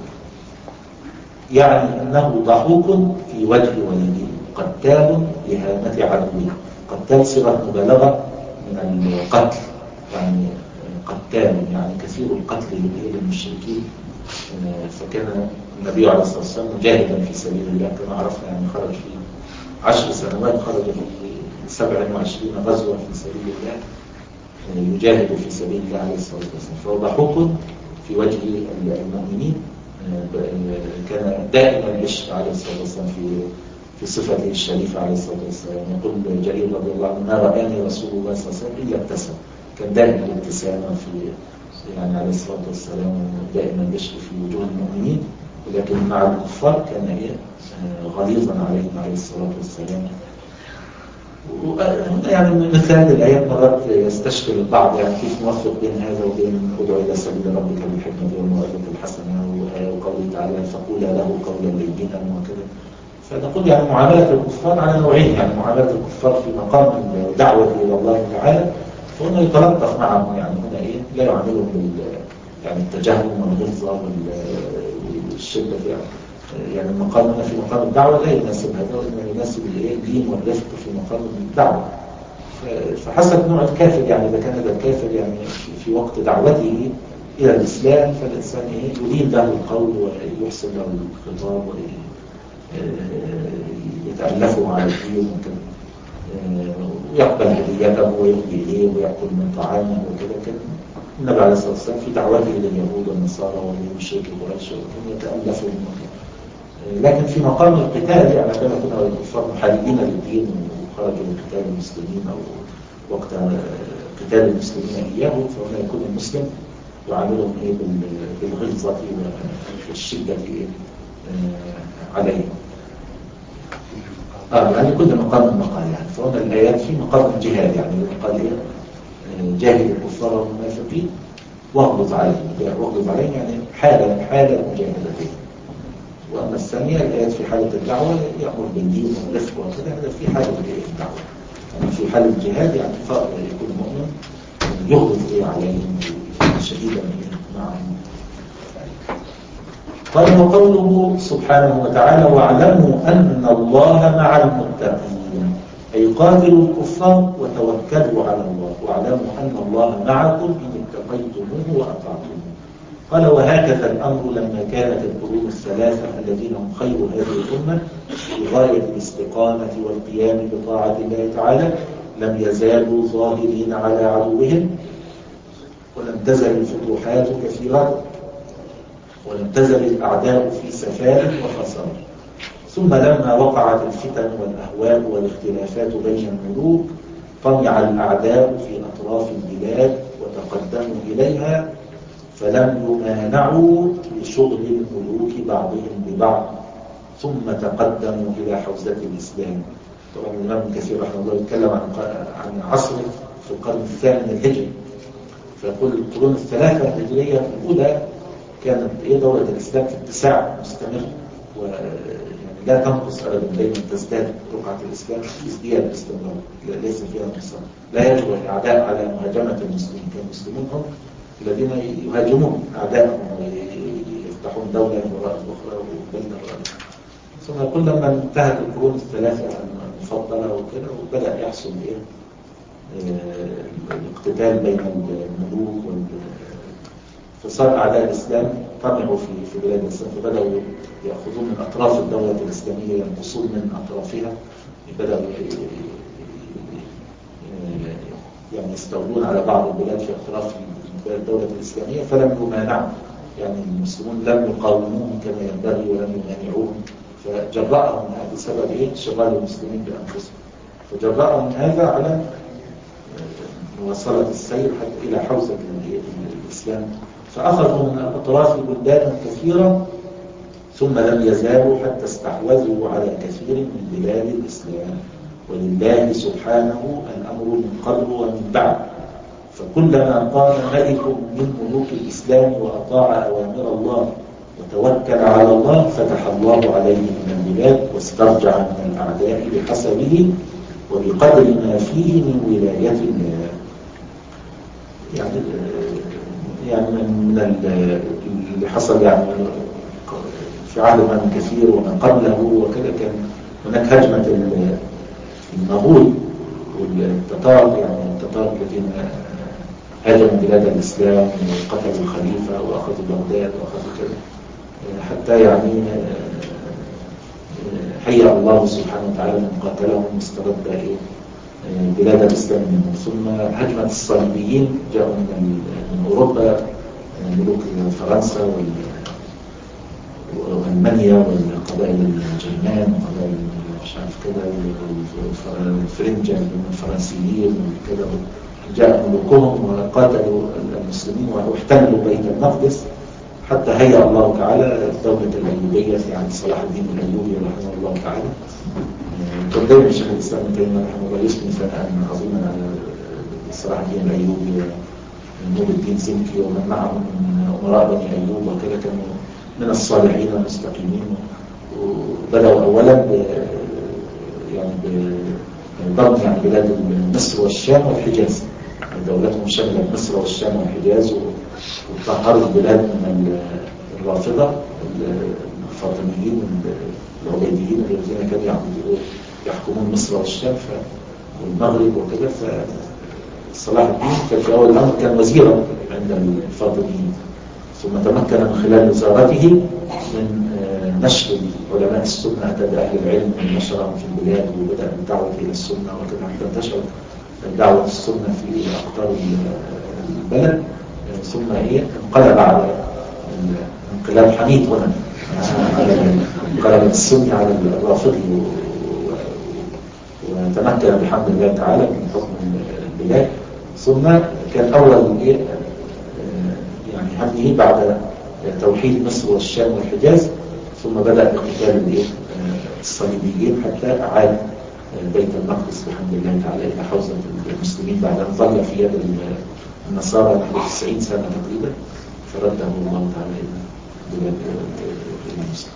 يعني أنه ضحوك في وجه ولده قتال لهامة عدوه. قتال صيغة مبالغة من القتل، يعني قتال يعني كثير القتل للمشركين. فكان النبي عليه الصلاة والسلام مجاهدا في سبيل الله كما عرفنا، يعني خرج في عشر سنوات، خرج في سبع وعشرين غزوة في سبيل الله يجاهد في سبيل الله عليه الصلاة والسلام، فهو ضحوك في وجه المؤمنين. كان دائما البشر عليه الصلاة والسلام في في صفته الشريفة عليه الصلاة والسلام. يقول جرير رضي الله عنه ما رآني رسول الله صلى الله عليه وسلم إلا ابتسم، كان دائما الابتسامة في يعني عليه الصلاة والسلام، دائما البشر في وجوه المؤمنين، ولكن مع الكفار كان إيه غليظا عليهم عليه الصلاة والسلام. يعني مثل هذه الآيات مرات يستشكل البعض، يعني كيف نوفق بين هذا وبين ادعو إلى سبيل ربك بالحكمة والموعظة الحسنة، وقوله تعالى فقولا له قولا لينا وكذا. فنقول يعني معاملة الكفار على نوعين، يعني معاملة الكفار في مقام الدعوة إلى الله تعالى، فهنا يتلطف معهم، يعني هنا إيه لا يعاملهم بال يعني التجهم والغلظة والشدة، يعني يعني المقام هنا في مقام الدعوة لا يناسب هذا، وإنما يناسب الدين والرفق في مقام الدعوة. فحسب نوع الكافر، يعني إذا كان هذا الكافر يعني في وقت دعوته إلى الإسلام فالإنسان يريد له القول ويحسن له الخطاب ويتألفه على الدين وكذا، ويقبل هديته ويهدي إليه ويأكل من طعامه وكذا. كان النبي عليه الصلاة والسلام في دعوته إلى اليهود والنصارى والمشركين قريش يتألفهم. لكن في مقام القتال يعني كما كنا الكفار محاربين للدين وخرجوا من قتال المسلمين أو وقت قتال المسلمين إياه، فهنا يكون المسلم يعاملهم إيه بالغلظة والشدة عليهم. آه يعني كل مقام مقال، يعني فهنا الآيات في مقام الجهاد، يعني قال إيه جاهد الكفار والمنافقين واغلظ عليهم، واغلظ عليهم يعني حالة حالة مجاهدتهم. وأما الثانية الآيات في حالة الدعوة يأمر بالدين والرفق وكذا، هذا في حالة الدعوة. أما في حالة الجهاد يعني يكون مؤمن يغلظ إيه عليهم شديدا معهم. قال وقوله سبحانه وتعالى واعلموا أن الله مع المتقين، أي قاتلوا الكفار وتوكلوا على الله، واعلموا أن الله معكم إن اتقيتموه وأطعتموه. قال وهكذا الأمر لما كانت القرون الثلاثة الذين هم خير هذه الأمة في غاية الاستقامة والقيام بطاعة الله تعالى لم يزالوا ظاهرين على عدوهم، ولم تزل الفتوحات كثيرة، ولم تزل الأعداء في سفال وخسار. ثم لما وقعت الفتن والأهواء والاختلافات بين الملوك طمع الأعداء في أطراف البلاد وتقدموا إليها، فلم يمانعوا لشغل الملوك بعضهم ببعض، ثم تقدموا إلى حوزة الإسلام. طبعا الإمام ابن كثير رحمه الله يتكلم عن عن عصره في القرن الثامن الهجري، فيقول القرون الثلاثة الهجرية الأولى كانت دولة الإسلام في اتساع مستمر، ويعني لا تنقص أبدا، دائما تزداد رقعة الإسلام في ازدياد باستمرار، ليس فيها نقصان. لا يجب الأعداء على مهاجمة المسلمين، كان المسلمون هم الذين يهاجمون أعدائهم ويفتحون دولة وراء أخرى وبلدة وراء. ثم يقول لما انتهت القرون الثلاثة المفضلة وكده وبدأ يحصل إيه الاقتتال بين الملوك وال... فصار أعداء الإسلام طمعوا في في بلاد الإسلام، فبدأوا يأخذون من أطراف الدولة الإسلامية، ينقصون من أطرافها، بدأوا يعني يستولون على بعض البلاد في أطراف الدولة الإسلامية، فلم يمانعوا، يعني المسلمون لم يقاوموهم كما ينبغي ولم يمانعوهم، فجرأهم هذا بسبب إيه؟ شغال المسلمين بأنفسهم، فجرأهم هذا على مواصلة السير حتى إلى حوزة الإسلام، فأخذوا من أطراف بلدان كثيرة، ثم لم يزالوا حتى استحوذوا على كثير من بلاد الإسلام. ولله سبحانه الأمر من قبل ومن بعد، فكلما قام ملك من ملوك الإسلام وأطاع أوامر الله وتوكل على الله فتح الله عليه من البلاد واسترجع من الأعداء بحسبه وبقدر ما فيه من ولاية الله. يعني يعني من اللي حصل يعني في عهد ابن كثير ومن قبله وكذا، كان هناك هجمة المغول والتتار، يعني التتار الذين هاجموا بلاد الإسلام وقتلوا الخليفة وأخذوا بغداد وأخذوا كذا، حتى يعني هيأ الله سبحانه وتعالى من قاتلهم واسترد بلاد الإسلام منهم. ثم هجمة الصليبيين جاءوا من أوروبا، ملوك فرنسا وألمانيا والقبائل الجرمان وقبائل مش عارف كده الفرنجة الفرنسيين وكذا، جاء ملوكهم وقاتلوا المسلمين واحتلوا بيت المقدس، حتى هيأ الله تعالى الدولة الأيوبية في عهد صلاح الدين الأيوبي رحمه الله تعالى. كان دايما شيخ الإسلام ابن تيمية رحمه الله يثني ثناء عظيما على صلاح الدين الأيوبي ونور الدين زنكي ومن معهم من أمراء بني أيوب وكذا، كانوا من الصالحين المستقيمين، وبدأوا أولا ب يعني بضم يعني بلاد مصر والشام والحجاز، دولتهم شملت مصر والشام والحجاز، وطهروا البلاد من الرافضة الفاطميين العبيديين الذين كانوا يحكمون مصر والشام والمغرب وكذا. فصلاح الدين كان في أول الأمر كان وزيرا عند الفاطميين، ثم تمكن من خلال وزارته من نشر علماء السنة، أتى بأهل العلم ونشرهم في البلاد وبدأ بالدعوة إلى السنة وكذا، حتى انتشر دعوة السنة في أقطار البلد. ثم هي انقلب على انقلاب حميد هنا، انقلب السنة على الرافضي وتمكن بحمد الله تعالى من حكم البلاد. ثم كان أول إيه يعني همه بعد توحيد مصر والشام والحجاز، ثم بدأ بقتال الصليبيين حتى أعاد بيت المقدس بحمد الله تعالى إلى حوزة المسلمين بعد أن ظل في يد النصارى نحو تسعين سنة تقريبا، فرده الله تعالى إلى بلاد المسلمين.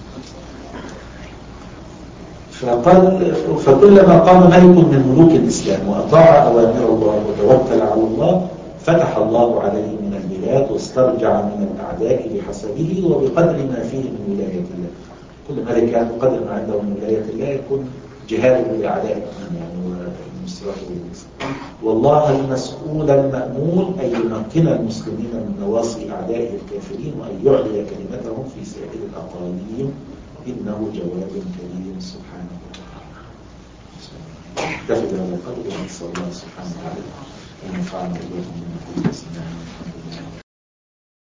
فقال فكلما قام ملك من ملوك الإسلام وأطاع أوامر الله وتوكل على الله فتح الله عليه من البلاد واسترجع من الأعداء بحسبه وبقدر ما فيه من ولاية الله. كل ملك كان بقدر ما عنده من ولاية الله يكون جهاده لأعداء الدين يعني ونصرته للمسلمين. والله المسؤول المأمول أن يمكن المسلمين من نواصي أعدائه الكافرين وأن يعلي كلمتهم في سائر الأقاليم، إنه جواد كريم سبحانه وتعالى. نكتفي بهذا القدر ونسأل الله سبحانه وتعالى أن ينفعنا وإياكم بما كنا سمعنا. الحمد لله.